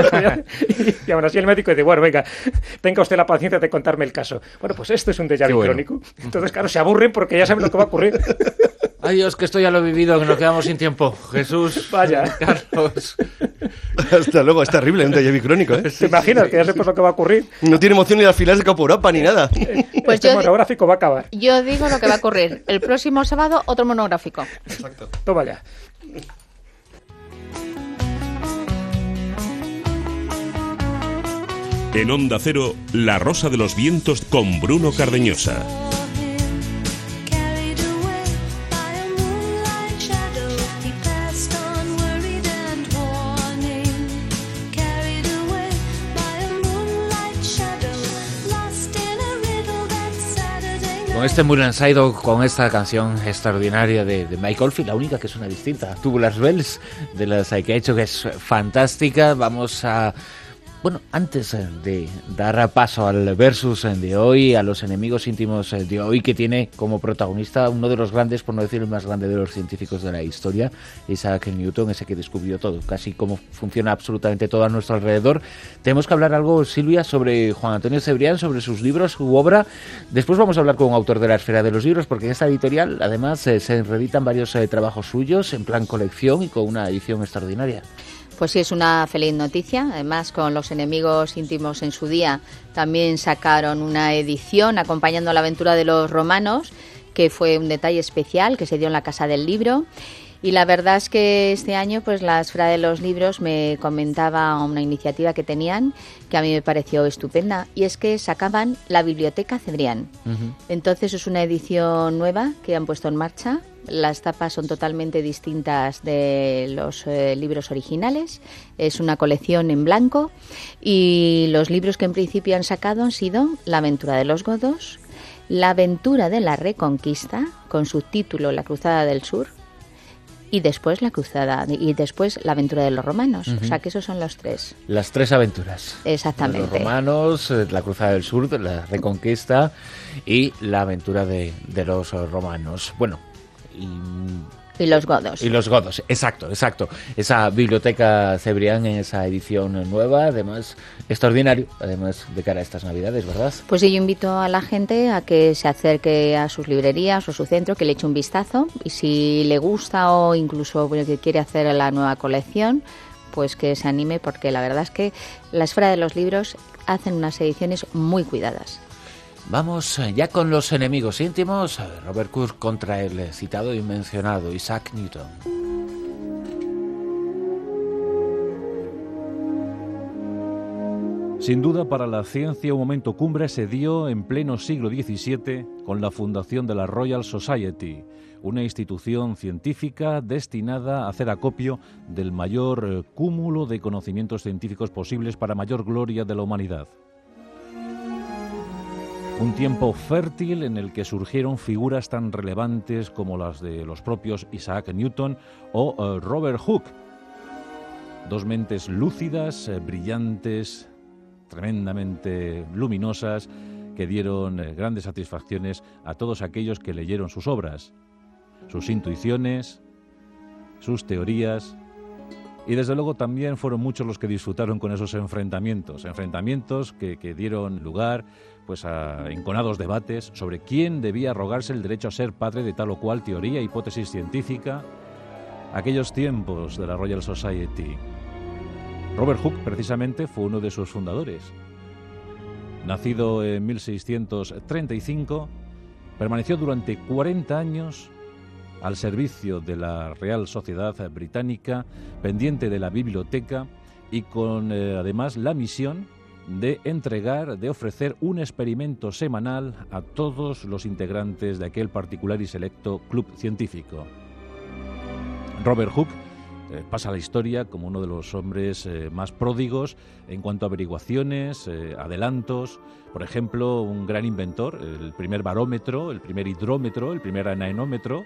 y, y aún así el médico dice, bueno, venga, tenga usted la paciencia de contarme el caso. Bueno, pues esto es un déjà vu bueno. crónico. Entonces, claro, se aburren porque ya saben lo que va a ocurrir. Ay, Dios, que esto ya lo he vivido, que nos quedamos sin tiempo. Jesús, vaya. Carlos. Hasta luego, es terrible, un déjà vu crónico, ¿eh? ¿Te imaginas que ya sepas lo que va a ocurrir? No tiene emoción ni las filas de Capo Europa ni nada. Pues este yo monográfico va a acabar. Yo digo lo que va a ocurrir. El próximo sábado, otro monográfico. Exacto. Toma ya. En Onda Cero, La Rosa de los Vientos con Bruno Cardeñosa. Con este Moonlight Shadow, con esta canción extraordinaria de, de Mike Oldfield, la única que suena distinta, Tubular Bells, de las que ha hecho, que es fantástica. Vamos a... Bueno, antes de dar paso al versus de hoy, a los enemigos íntimos de hoy, que tiene como protagonista uno de los grandes, por no decir el más grande de los científicos de la historia, Isaac Newton, ese que descubrió todo, casi cómo funciona absolutamente todo a nuestro alrededor. Tenemos que hablar algo, Silvia, sobre Juan Antonio Cebrián, sobre sus libros, su obra. Después vamos a hablar con un autor de la esfera de los libros, porque en esta editorial, además, eh, se reeditan varios eh, trabajos suyos en plan colección y con una edición extraordinaria. Pues sí, es una feliz noticia. Además, con Los enemigos íntimos en su día, también sacaron una edición acompañando la aventura de los romanos, que fue un detalle especial que se dio en la Casa del Libro. Y la verdad es que este año, pues la Esfera de los Libros me comentaba una iniciativa que tenían que a mí me pareció estupenda, y es que sacaban la Biblioteca Cebrián. Uh-huh. Entonces es una edición nueva que han puesto en marcha. Las tapas son totalmente distintas de los eh, libros originales. Es una colección en blanco, y los libros que en principio han sacado han sido La aventura de los godos, La aventura de la Reconquista, con su título La cruzada del sur, y después la cruzada y después la aventura de los romanos. Uh-huh. O sea que esos son los tres. Las tres aventuras. Exactamente. Los romanos, la cruzada del sur, la Reconquista y la aventura de, de los romanos. Bueno, y... Y los godos. Y los godos, exacto, exacto. Esa biblioteca Cebrián en esa edición nueva, además, extraordinario, además de cara a estas Navidades, ¿verdad? Pues sí, yo invito a la gente a que se acerque a sus librerías o a su centro, que le eche un vistazo, y si le gusta o incluso bueno, que quiere hacer la nueva colección, pues que se anime, porque la verdad es que la Esfera de los Libros hacen unas ediciones muy cuidadas. Vamos ya con los enemigos íntimos. Robert Hooke contra el citado y mencionado Isaac Newton. Sin duda, para la ciencia un momento cumbre se dio en pleno siglo diecisiete con la fundación de la Royal Society, una institución científica destinada a hacer acopio del mayor cúmulo de conocimientos científicos posibles para mayor gloria de la humanidad. Un tiempo fértil en el que surgieron figuras tan relevantes como las de los propios Isaac Newton o uh, Robert Hooke. Dos mentes lúcidas, eh, brillantes, tremendamente luminosas, que dieron eh, grandes satisfacciones a todos aquellos que leyeron sus obras, sus intuiciones, sus teorías. Y desde luego también fueron muchos los que disfrutaron con esos enfrentamientos, enfrentamientos que, que dieron lugar pues a enconados debates sobre quién debía arrogarse el derecho a ser padre de tal o cual teoría, hipótesis científica. Aquellos tiempos de la Royal Society. Robert Hooke, precisamente, fue uno de sus fundadores. Nacido en mil seiscientos treinta y cinco, permaneció durante cuarenta años al servicio de la Real Sociedad Británica, pendiente de la biblioteca y con eh, además la misión de entregar, de ofrecer un experimento semanal a todos los integrantes de aquel particular y selecto club científico. Robert Hooke eh, pasa a la historia como uno de los hombres eh, más pródigos en cuanto a averiguaciones, eh, adelantos. Por ejemplo, un gran inventor, el primer barómetro, el primer hidrómetro, el primer anemómetro.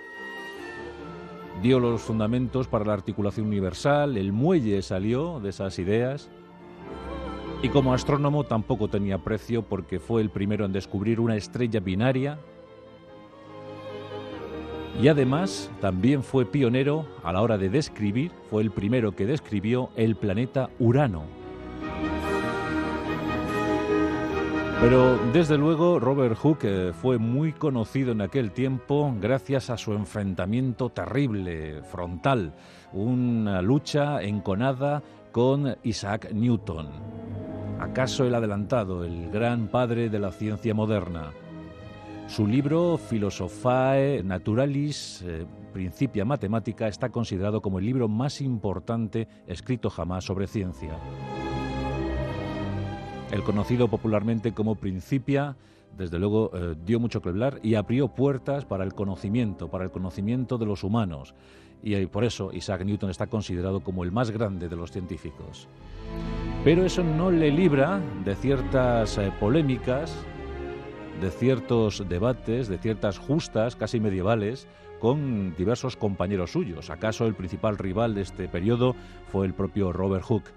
Dio los fundamentos para la articulación universal, el muelle salió de esas ideas. Y como astrónomo tampoco tenía precio, porque fue el primero en descubrir una estrella binaria. Y además también fue pionero a la hora de describir, fue el primero que describió el planeta Urano. Pero desde luego Robert Hooke fue muy conocido en aquel tiempo gracias a su enfrentamiento terrible, frontal, una lucha enconada con Isaac Newton. ¿Acaso el adelantado, el gran padre de la ciencia moderna? Su libro Philosophiae Naturalis eh, Principia Mathematica está considerado como el libro más importante escrito jamás sobre ciencia. El conocido popularmente como Principia, desde luego eh, dio mucho que hablar y abrió puertas para el conocimiento, para el conocimiento de los humanos. Y eh, por eso Isaac Newton está considerado como el más grande de los científicos. Pero eso no le libra de ciertas eh, polémicas, de ciertos debates, de ciertas justas casi medievales con diversos compañeros suyos. ¿Acaso el principal rival de este periodo fue el propio Robert Hooke?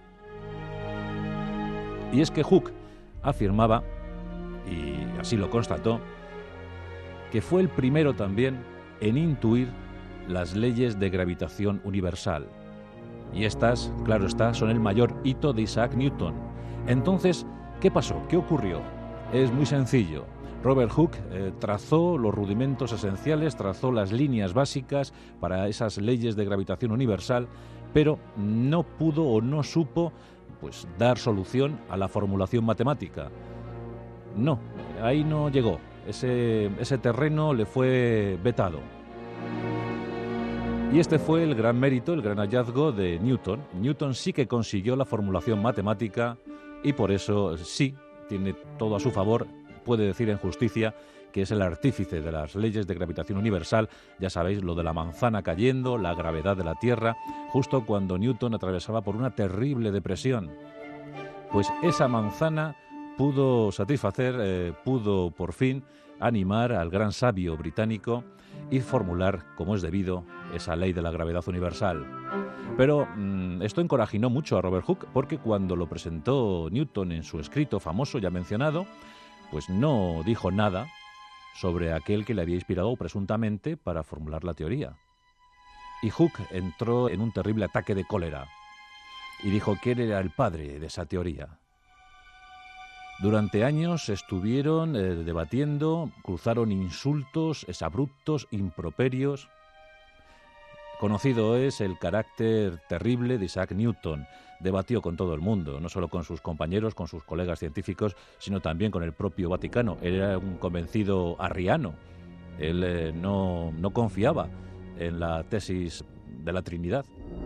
Y es que Hooke afirmaba, y así lo constató, que fue el primero también en intuir las leyes de gravitación universal. Y estas, claro está, son el mayor hito de Isaac Newton. Entonces, ¿qué pasó? ¿Qué ocurrió? Es muy sencillo. Robert Hooke eh, trazó los rudimentos esenciales, trazó las líneas básicas para esas leyes de gravitación universal, pero no pudo o no supo pues, dar solución a la formulación matemática. No, ahí no llegó. Ese, ese terreno le fue vetado. Y este fue el gran mérito, el gran hallazgo de Newton. Newton sí que consiguió la formulación matemática y por eso sí tiene todo a su favor, puede decir en justicia que es el artífice de las leyes de gravitación universal. Ya sabéis, lo de la manzana cayendo, la gravedad de la Tierra, justo cuando Newton atravesaba por una terrible depresión. Pues esa manzana pudo satisfacer, eh, pudo por fin animar al gran sabio británico y formular, como es debido, esa ley de la gravedad universal. Pero mmm, esto encorajinó mucho a Robert Hooke, porque cuando lo presentó Newton en su escrito famoso ya mencionado, pues no dijo nada sobre aquel que le había inspirado presuntamente para formular la teoría. Y Hooke entró en un terrible ataque de cólera y dijo que él era el padre de esa teoría. Durante años estuvieron eh, debatiendo, cruzaron insultos, exabruptos, improperios. Conocido es el carácter terrible de Isaac Newton. Debatió con todo el mundo, no solo con sus compañeros, con sus colegas científicos, sino también con el propio Vaticano. Él era un convencido arriano. Él eh, no, no confiaba en la tesis de la Trinidad.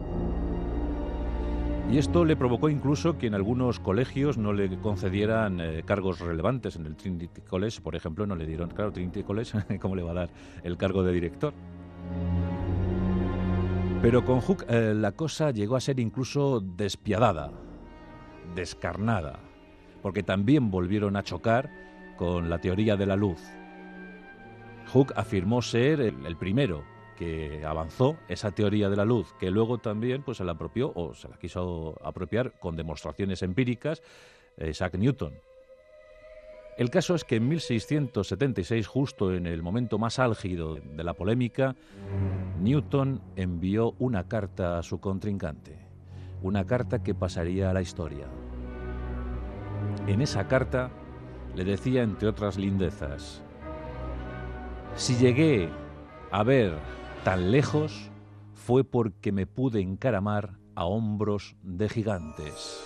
Y esto le provocó incluso que en algunos colegios no le concedieran eh, cargos relevantes. En el Trinity College, por ejemplo, no le dieron, claro, Trinity College, ¿cómo le va a dar el cargo de director? Pero con Hooke eh, la cosa llegó a ser incluso despiadada, descarnada, porque también volvieron a chocar con la teoría de la luz. Hooke afirmó ser el, el primero que avanzó esa teoría de la luz, que luego también pues, se la apropió o se la quiso apropiar con demostraciones empíricas Isaac Newton. El caso es que en mil seiscientos setenta y seis, justo en el momento más álgido de la polémica, Newton envió una carta a su contrincante, una carta que pasaría a la historia. En esa carta le decía, entre otras lindezas: si llegué a ver tan lejos fue porque me pude encaramar a hombros de gigantes.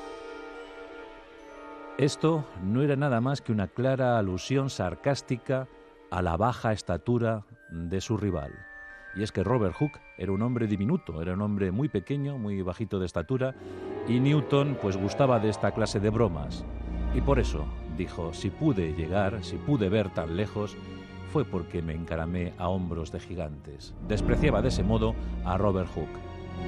Esto no era nada más que una clara alusión sarcástica a la baja estatura de su rival. Y es que Robert Hooke era un hombre diminuto, era un hombre muy pequeño, muy bajito de estatura, y Newton pues gustaba de esta clase de bromas. Y por eso dijo: si pude llegar, si pude ver tan lejos, fue porque me encaramé a hombros de gigantes. Despreciaba de ese modo a Robert Hooke.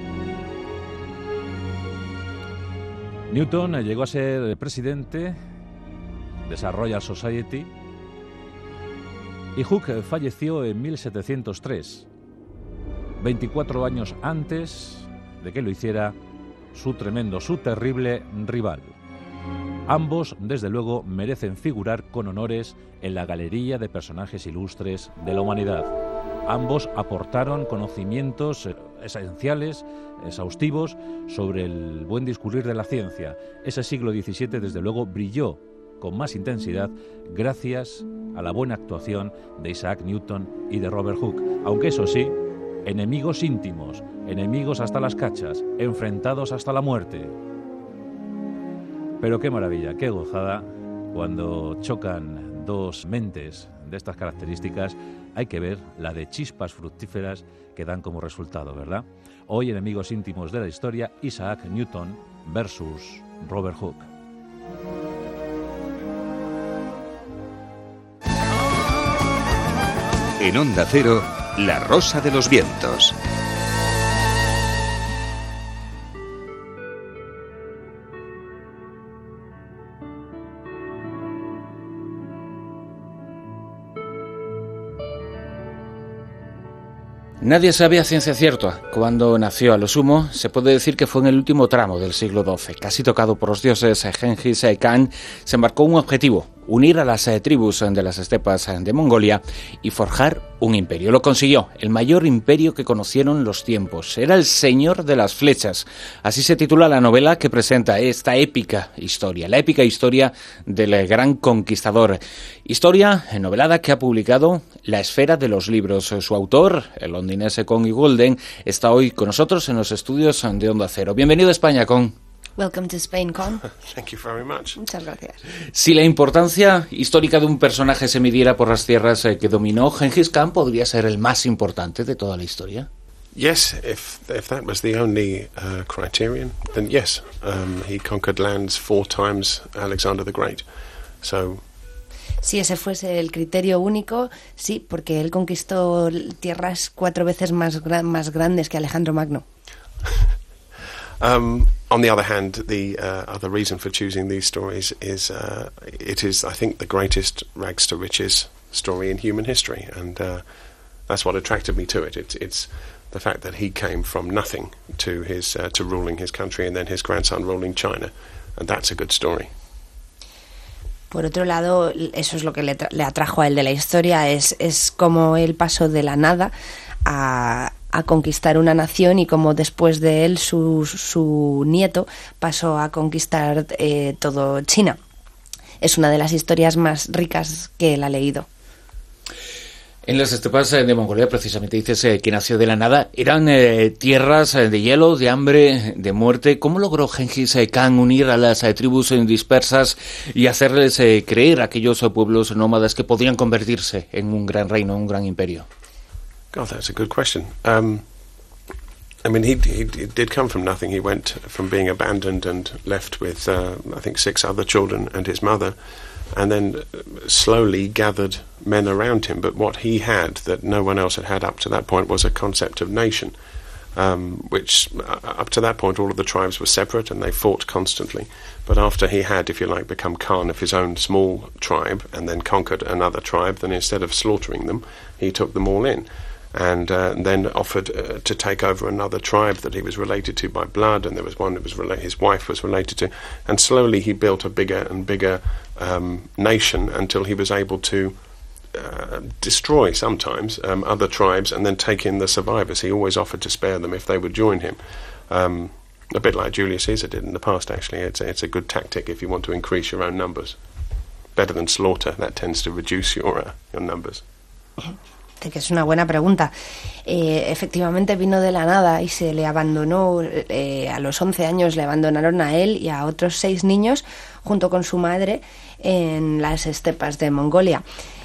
Newton llegó a ser presidente de esa Royal Society y Hooke falleció en mil setecientos tres, veinticuatro años antes de que lo hiciera su tremendo, su terrible rival. Ambos, desde luego, merecen figurar con honores en la galería de personajes ilustres de la humanidad. Ambos aportaron conocimientos esenciales, exhaustivos, sobre el buen discurrir de la ciencia. Ese siglo diecisiete, desde luego, brilló con más intensidad gracias a la buena actuación de Isaac Newton y de Robert Hooke. Aunque eso sí, enemigos íntimos, enemigos hasta las cachas, enfrentados hasta la muerte. Pero qué maravilla, qué gozada cuando chocan dos mentes de estas características. Hay que ver la de chispas fructíferas que dan como resultado, ¿verdad? Hoy, enemigos íntimos de la historia, Isaac Newton versus Robert Hooke. En Onda Cero, La Rosa de los Vientos. Nadie sabe a ciencia cierta cuándo nació. A lo sumo, se puede decir que fue en el último tramo del siglo doce. Casi tocado por los dioses Genghis Khan, se embarcó un objetivo: unir a las eh, tribus de las estepas de Mongolia y forjar un imperio. Lo consiguió, el mayor imperio que conocieron los tiempos. Era el Señor de las Flechas. Así se titula la novela que presenta esta épica historia, la épica historia del gran conquistador. Historia novelada que ha publicado La Esfera de los Libros. Su autor, el londinense Conn Goldin, está hoy con nosotros en los estudios de Onda Cero. Bienvenido a España, Conn. Welcome to Spain, Conn. Thank you very much. Muchas gracias. Si la importancia histórica de un personaje se midiera por las tierras que dominó, Genghis Khan podría ser el más importante de toda la historia. Yes, if if that was the only uh, criterion, then yes, um, he conquered lands four times Alexander the Great. So, si ese fuese el criterio único, sí, porque él conquistó tierras cuatro veces más gra- más grandes que Alejandro Magno. um, on the other hand, the uh, other reason for choosing these stories is uh, it is, I think, the greatest rags to riches story in human history, and uh, that's what attracted me to it. It's it's the fact that he came from nothing to his uh, to ruling his country, and then his grandson ruling China, and that's a good story. Por otro lado, eso es lo que le, tra- le atrajo a él de la historia, es, es como él pasó de la nada a, a conquistar una nación, y como después de él su, su nieto pasó a conquistar eh, todo China. Es una de las historias más ricas que él ha leído. En las estepas de Mongolia, precisamente dices eh, que nació de la nada, eran eh, tierras eh, de hielo, de hambre, de muerte. ¿Cómo logró Genghis Khan unir a las eh, tribus eh, dispersas y hacerles eh, creer a aquellos eh, pueblos nómadas que podían convertirse en un gran reino, un gran imperio? God, that's a good question. Um, I mean, he, he, he did come from nothing. He went from being abandoned and left with, uh, I think, six other children and his mother, and then slowly gathered men around him. But what he had that no one else had had up to that point was a concept of nation, um, which uh, up to that point all of the tribes were separate and they fought constantly. But after he had, if you like, become Khan of his own small tribe and then conquered another tribe, then instead of slaughtering them, he took them all in. And uh, then offered uh, to take over another tribe that he was related to by blood, and there was one that was rela- his wife was related to, and slowly he built a bigger and bigger um, nation until he was able to uh, destroy sometimes um, other tribes and then take in the survivors. He always offered to spare them if they would join him. Um, a bit like Julius Caesar did in the past, actually. It's a, it's a good tactic if you want to increase your own numbers. Better than slaughter. That tends to reduce your uh, your numbers. Que es una buena pregunta. Eh, efectivamente vino de la nada y se le abandonó, eh, a los once años le abandonaron a él y a otros seis niños junto con su madre en las estepas de Mongolia.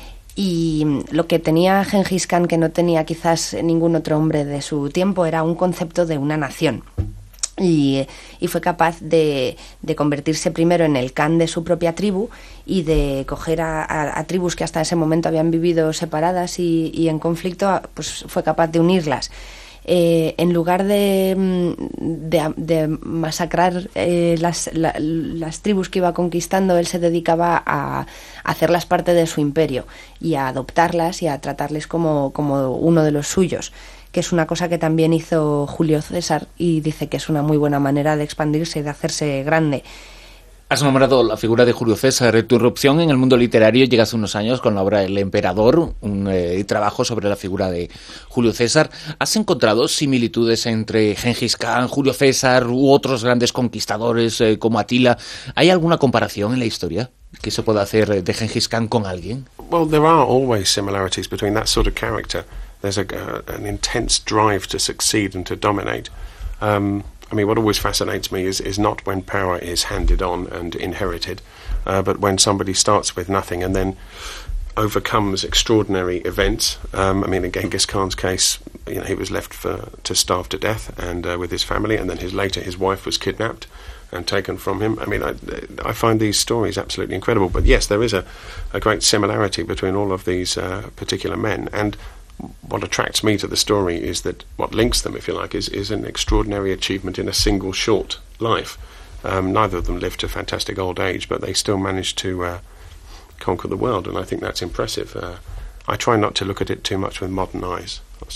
Y lo que tenía Genghis Khan, que no tenía quizás ningún otro hombre de su tiempo, era un concepto de una nación. Y, y fue capaz de, de convertirse primero en el Khan de su propia tribu y de coger a, a, a tribus que hasta ese momento habían vivido separadas y, y en conflicto, pues fue capaz de unirlas. Eh, en lugar de, de, de masacrar eh, las, la, las tribus que iba conquistando, él se dedicaba a, a hacerlas parte de su imperio y a adoptarlas y a tratarles como, como uno de los suyos, que es una cosa que también hizo Julio César y dice que es una muy buena manera de expandirse y de hacerse grande. Has nombrado la figura de Julio César. Tu irrupción en el mundo literario llega hace unos años con la obra El Emperador, un eh, trabajo sobre la figura de Julio César. ¿Has encontrado similitudes entre Genghis Khan, Julio César u otros grandes conquistadores eh, como Atila? ¿Hay alguna comparación en la historia que se pueda hacer de Genghis Khan con alguien? Well, there are always similarities between that sort of character. There's a, uh, an intense drive to succeed and to dominate. Um, I mean, what always fascinates me is, is not when power is handed on and inherited, uh, but when somebody starts with nothing and then overcomes extraordinary events. Um, I mean, in Genghis Khan's case, you know, he was left for, to starve to death and uh, with his family, and then his later his wife was kidnapped and taken from him. I mean, I, I find these stories absolutely incredible. But yes, there is a, a great similarity between all of these uh, particular men. And what attracts me to the story is that what links them, if you like, is, is an extraordinary achievement in a single short life. Um, neither of them lived to fantastic old age, but they still managed to uh, conquer the world, and I think that's impressive. Uh, I try not to look at it too much with modern eyes.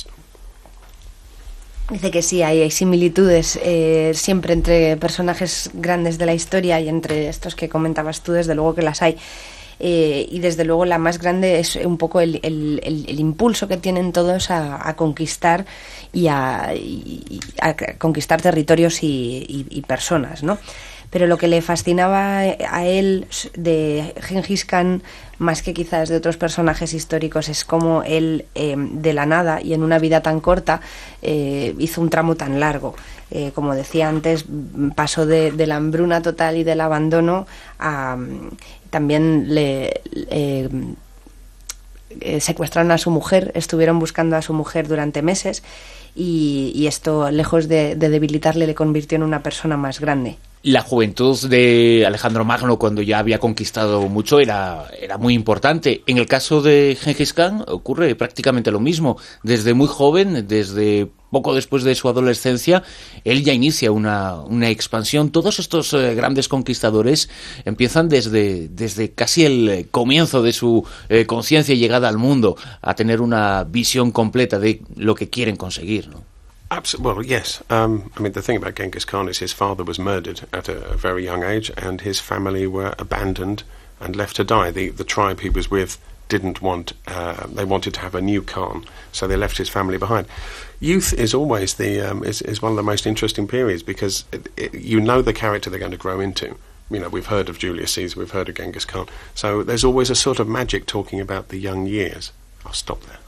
Dice que sí, hay, hay similitudes eh, siempre entre personajes grandes de la historia y entre estos que comentabas tú, desde luego que las hay. Eh, y desde luego la más grande es un poco el, el, el, el impulso que tienen todos a, a conquistar y a, y, a conquistar territorios y, y, y personas, ¿no? Pero lo que le fascinaba a él de Genghis Khan, más que quizás de otros personajes históricos, es cómo él, eh, de la nada y en una vida tan corta, eh, hizo un tramo tan largo. Eh, como decía antes, pasó de, de la hambruna total y del abandono a... También le, eh, eh, secuestraron a su mujer, estuvieron buscando a su mujer durante meses y, y esto, lejos de, de debilitarle, le convirtió en una persona más grande. La juventud de Alejandro Magno, cuando ya había conquistado mucho, era, era muy importante. En el caso de Gengis Khan ocurre prácticamente lo mismo. Desde muy joven, desde poco después de su adolescencia, él ya inicia una, una expansión. Todos estos eh, grandes conquistadores empiezan desde, desde casi el comienzo de su eh, conciencia y llegada al mundo a tener una visión completa de lo que quieren conseguir, ¿no? Absolutely. Well, yes. Um, I mean, the thing about Genghis Khan is his father was murdered at a, a very young age, and his family were abandoned and left to die. The the tribe he was with didn't want. Uh, they wanted to have a new Khan, so they left his family behind. Youth is always the um, is is one of the most interesting periods because it, it, you know the character they're going to grow into. You know, we've heard of Julius Caesar, we've heard of Genghis Khan. So there's always a sort of magic talking about the young years. I'll stop there.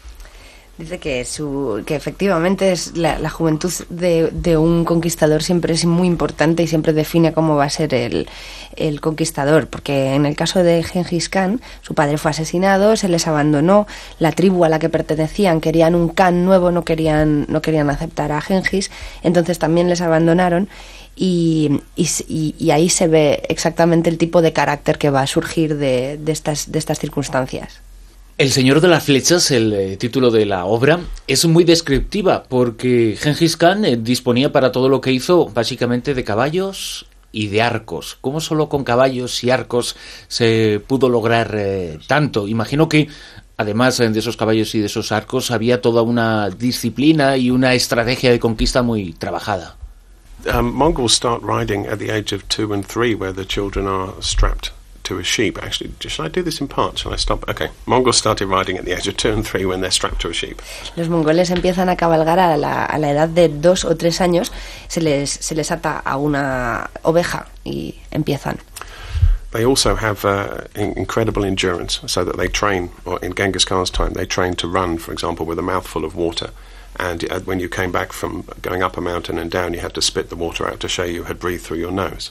Dice que su que efectivamente es la, la juventud de, de un conquistador siempre es muy importante y siempre define cómo va a ser el, el conquistador, porque en el caso de Gengis Khan, su padre fue asesinado, se les abandonó, la tribu a la que pertenecían querían un Khan nuevo, no querían, no querían aceptar a Gengis, entonces también les abandonaron. Y, y, y ahí se ve exactamente el tipo de carácter que va a surgir de, de, estas, de estas circunstancias. El Señor de las Flechas, el eh, título de la obra, es muy descriptiva porque Gengis Khan eh, disponía para todo lo que hizo básicamente de caballos y de arcos. ¿Cómo solo con caballos y arcos se pudo lograr eh, tanto? Imagino que además eh, de esos caballos y de esos arcos había toda una disciplina y una estrategia de conquista muy trabajada. Um, Mongols start riding at the age of two and three, where the children are strapped to a sheep. Actually, shall I do this in parts? Shall I stop? Okay. Mongols started riding at the age of two and three when they're strapped to a sheep. Los mongoles empiezan a cabalgar a la, a la edad de dos o tres años. Se les se les ata a una oveja y empiezan. They also have uh, incredible endurance, so that they train, or in Genghis Khan's time, they trained to run, for example, with a mouthful of water. And uh, when you came back from going up a mountain and down, you had to spit the water out to show you had breathed through your nose.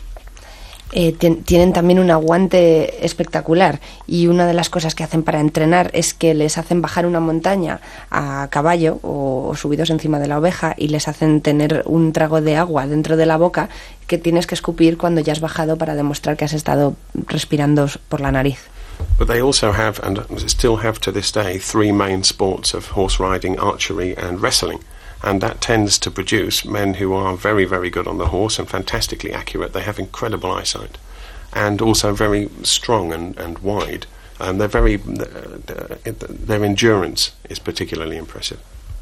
Eh, ten, tienen también un aguante espectacular y una de las cosas que hacen para entrenar es que les hacen bajar una montaña a caballo o, o subidos encima de la oveja y les hacen tener un trago de agua dentro de la boca que tienes que escupir cuando ya has bajado para demostrar que has estado respirando por la nariz. But they also have, and still have to this day, three main sports of horse riding, archery and wrestling. And that tends to produce men who are very, very good on the horse and fantastically accurate. They have incredible eyesight and also very strong and, and wide. Um, they're very, uh, their endurance is particularly impressive.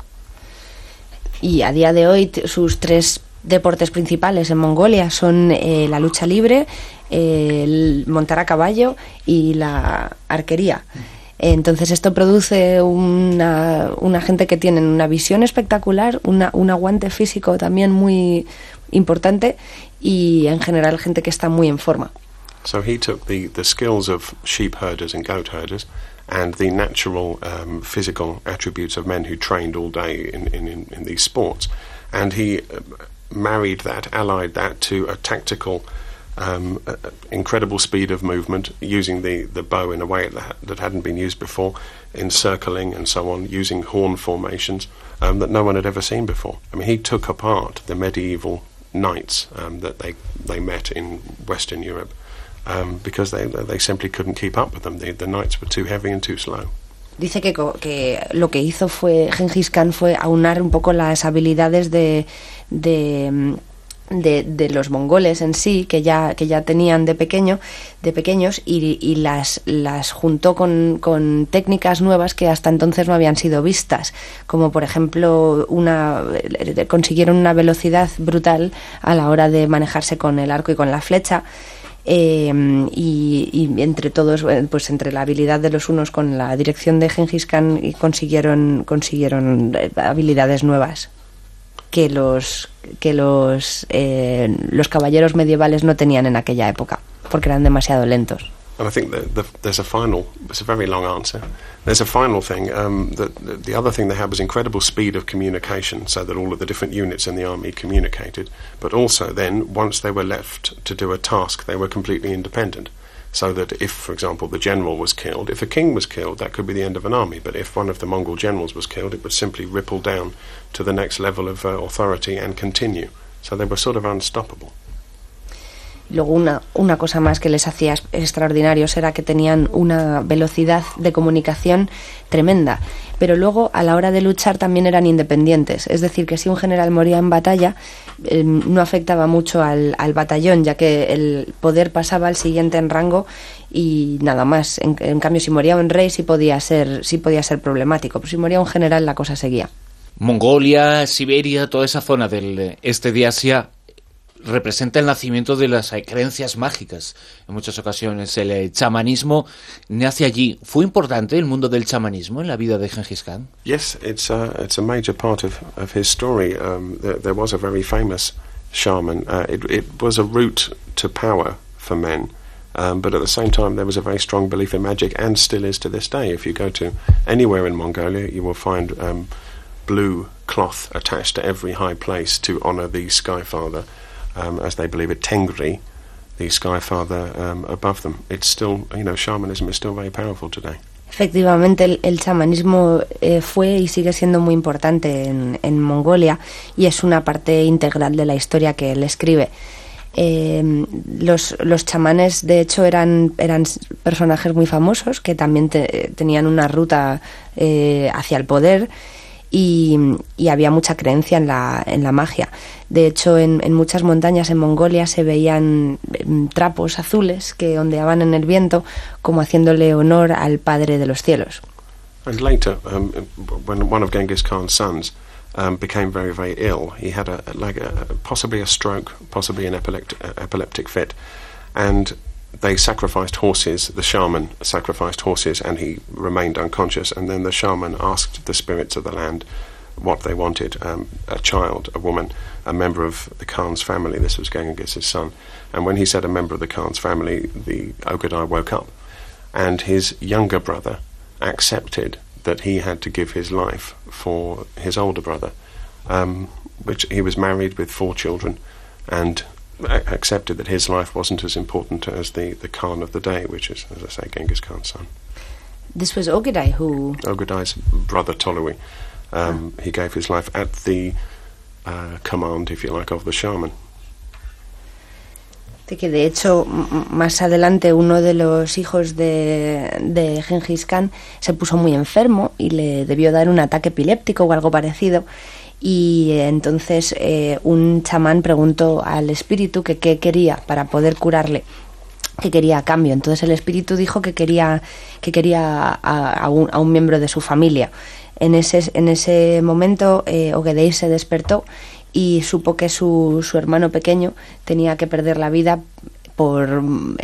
Y a día de hoy t- sus tres deportes principales en Mongolia son eh, la lucha libre, eh, el montar a caballo y la arquería. Entonces esto produce una, una gente que tiene una visión espectacular, una, un aguante físico también muy importante y en general gente que está muy en forma. So he took the, the skills of sheep herders and goat herders and the natural um, physical attributes of men who trained all day in, in, in, in these sports, and he uh, married that, allied that to a tactical Um, uh, incredible speed of movement, using the, the bow in a way that, that hadn't been used before, encircling and so on, using horn formations um, that no one had ever seen before. I mean, he took apart the medieval knights um, that they, they met in Western Europe um, because they, they simply couldn't keep up with them. The, the knights were too heavy and too slow. Dice que, que lo que hizo fue Gengis Khan fue aunar un poco las habilidades de... de De, de los mongoles en sí que ya que ya tenían de pequeño de pequeños y, y las las juntó con, con técnicas nuevas que hasta entonces no habían sido vistas, como por ejemplo una consiguieron una velocidad brutal a la hora de manejarse con el arco y con la flecha. Eh, y, y entre todos, pues entre la habilidad de los unos con la dirección de Gengis Khan y consiguieron consiguieron habilidades nuevas que los que los eh, los caballeros medievales no tenían en aquella época porque eran demasiado lentos. And I think that the, there's a final. It's a very long answer. There's a final thing. Um, the, the the other thing they had was incredible speed of communication, so that all of the different units in the army communicated. But also, then once they were left to do a task, they were completely independent. So that if, for example, the general was killed, if a king was killed, that could be the end of an army. But if one of the Mongol generals was killed, it would simply ripple down to the next level of uh, authority and continue. So they were sort of unstoppable. Luego una, una cosa más que les hacía extraordinarios era que tenían una velocidad de comunicación tremenda, pero luego a la hora de luchar también eran independientes, es decir, que si un general moría en batalla eh, no afectaba mucho al, al batallón, ya que el poder pasaba al siguiente en rango y nada más. En, en cambio, si moría un rey sí podía ser, sí podía ser problemático, pero si moría un general la cosa seguía. Mongolia, Siberia, toda esa zona del este de Asia representa el nacimiento de las creencias mágicas. En muchas ocasiones el chamanismo nace allí. ¿Fue importante el mundo del chamanismo en la vida de Genghis Khan? Yes, it's a, it's a major part of, of his story. Um, there, there was a very famous shaman. Uh, it, it was a route to power for men, um, but at the same time there was a very strong belief in magic, and still is to this day. If you go to anywhere in Mongolia, you will find um, blue cloth attached to every high place to honour the Sky Father. Um, as they believe it, Tengri, the Sky Father um, above them. It's still, you know, shamanism is still very powerful today. Efectivamente, el, el chamanismo eh, fue y sigue siendo muy importante en, en Mongolia y es una parte integral de la historia que él escribe. Eh, los, los chamanes, de hecho, eran, eran personajes muy famosos que también te, tenían una ruta eh, hacia el poder. Y, y había mucha creencia en la, en la magia. De hecho, en, en muchas montañas en Mongolia se veían trapos azules que ondeaban en el viento como haciéndole honor al Padre de los Cielos. And later, um, when one of Genghis Khan's sons um, became very, very ill, he had a, like a, possibly a stroke, possibly an epileptic, epileptic fit, and they sacrificed horses, the shaman sacrificed horses, and he remained unconscious, and then the shaman asked the spirits of the land what they wanted, um, a child, a woman, a member of the Khan's family. This was Genghis' son. And when he said a member of the Khan's family, the Ogadai woke up, and his younger brother accepted that he had to give his life for his older brother, um, which he was married with four children, and accepted that his life wasn't as important as the, the Khan of the day, which is, as I say, Genghis Khan's son. This was Ogadai who... Ogadai's brother, Tolui. Um, ah. He gave his life at the uh, command, if you like, of the shaman. De que de hecho, m- más adelante, uno de los hijos de, de Genghis Khan se puso muy enfermo y le debió dar un ataque epiléptico o algo parecido. Y entonces eh, un chamán preguntó al espíritu que qué quería para poder curarle, que quería a cambio. Entonces el espíritu dijo que quería que quería a, a, un, a un miembro de su familia. En ese en ese momento eh, Ogedei se despertó y supo que su, su hermano pequeño tenía que perder la vida por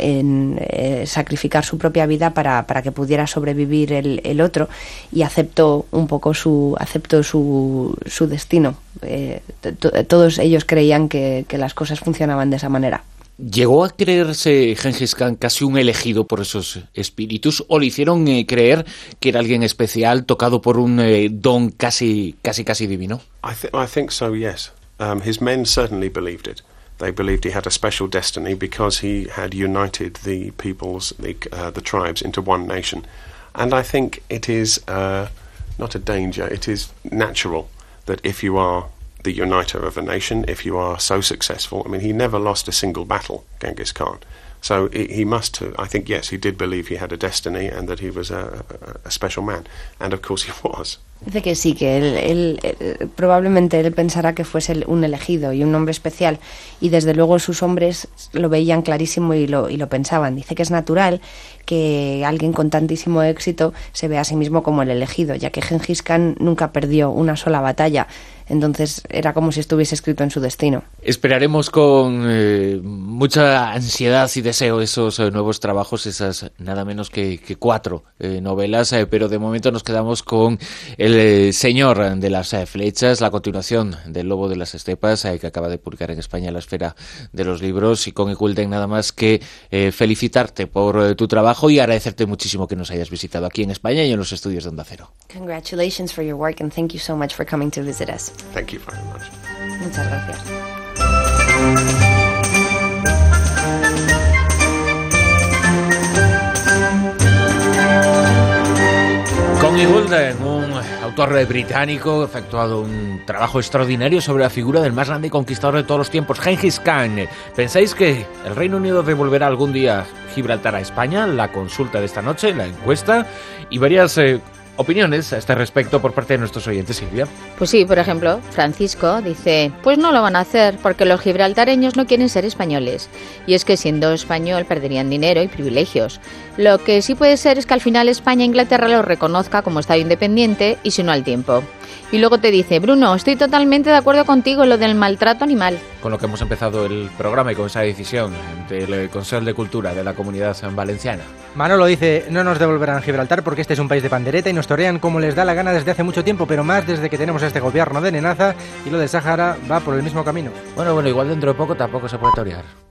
en, eh, sacrificar su propia vida para, para que pudiera sobrevivir el, el otro, y aceptó un poco su aceptó su, su destino. Eh, t- todos ellos creían que, que las cosas funcionaban de esa manera. ¿Llegó a creerse Genghis Khan casi un elegido por esos espíritus, o le hicieron eh, creer que era alguien especial, tocado por un eh, don casi casi casi divino? I, th- I think so, yes. Um, his men certainly believed it. They believed he had a special destiny because he had united the peoples, the, uh, the tribes, into one nation. And I think it is uh, not a danger, it is natural that if you are the uniter of a nation, if you are so successful, I mean, he never lost a single battle, Genghis Khan. So he must have, I think, yes, he did believe he had a destiny and that he was a, a, a special man. And of course he was. Dice que sí, que él, él, él probablemente él pensará que fuese un elegido y un hombre especial, y desde luego sus hombres lo veían clarísimo y lo, y lo pensaban. Dice que es natural que alguien con tantísimo éxito se vea a sí mismo como el elegido, ya que Genghis Khan nunca perdió una sola batalla. Entonces era como si estuviese escrito en su destino. Esperaremos con eh, mucha ansiedad y deseo esos eh, nuevos trabajos, esas nada menos que, que cuatro eh, novelas, eh, pero de momento nos quedamos con El eh, Señor de las eh, Flechas, la continuación del Lobo de las Estepas, eh, que acaba de publicar en España la Esfera de los Libros, y con Ekulden nada más que eh, felicitarte por eh, tu trabajo y agradecerte muchísimo que nos hayas visitado aquí en España y en los estudios de Onda Cero. Congratulations for your work and thank you so much for coming to visit us. Thank you very much. Muchas gracias. Tony Golden, un autor británico, ha efectuado un trabajo extraordinario sobre la figura del más grande conquistador de todos los tiempos, Gengis Khan. ¿Pensáis que el Reino Unido devolverá algún día Gibraltar a España? La consulta de esta noche, la encuesta y varias eh, opiniones a este respecto por parte de nuestros oyentes, Silvia. Pues sí, por ejemplo, Francisco dice, pues no lo van a hacer porque los gibraltareños no quieren ser españoles. Y es que siendo español perderían dinero y privilegios. Lo que sí puede ser es que al final España e Inglaterra lo reconozca como Estado independiente y si no al tiempo. Y luego te dice, Bruno, estoy totalmente de acuerdo contigo en lo del maltrato animal. Con lo que hemos empezado el programa y con esa decisión del Consejo de Cultura de la Comunidad Valenciana. Manolo dice, no nos devolverán Gibraltar porque este es un país de pandereta y nos torean como les da la gana desde hace mucho tiempo, pero más desde que tenemos este gobierno de nenaza y lo del Sáhara va por el mismo camino. Bueno, bueno, igual dentro de poco tampoco se puede torear.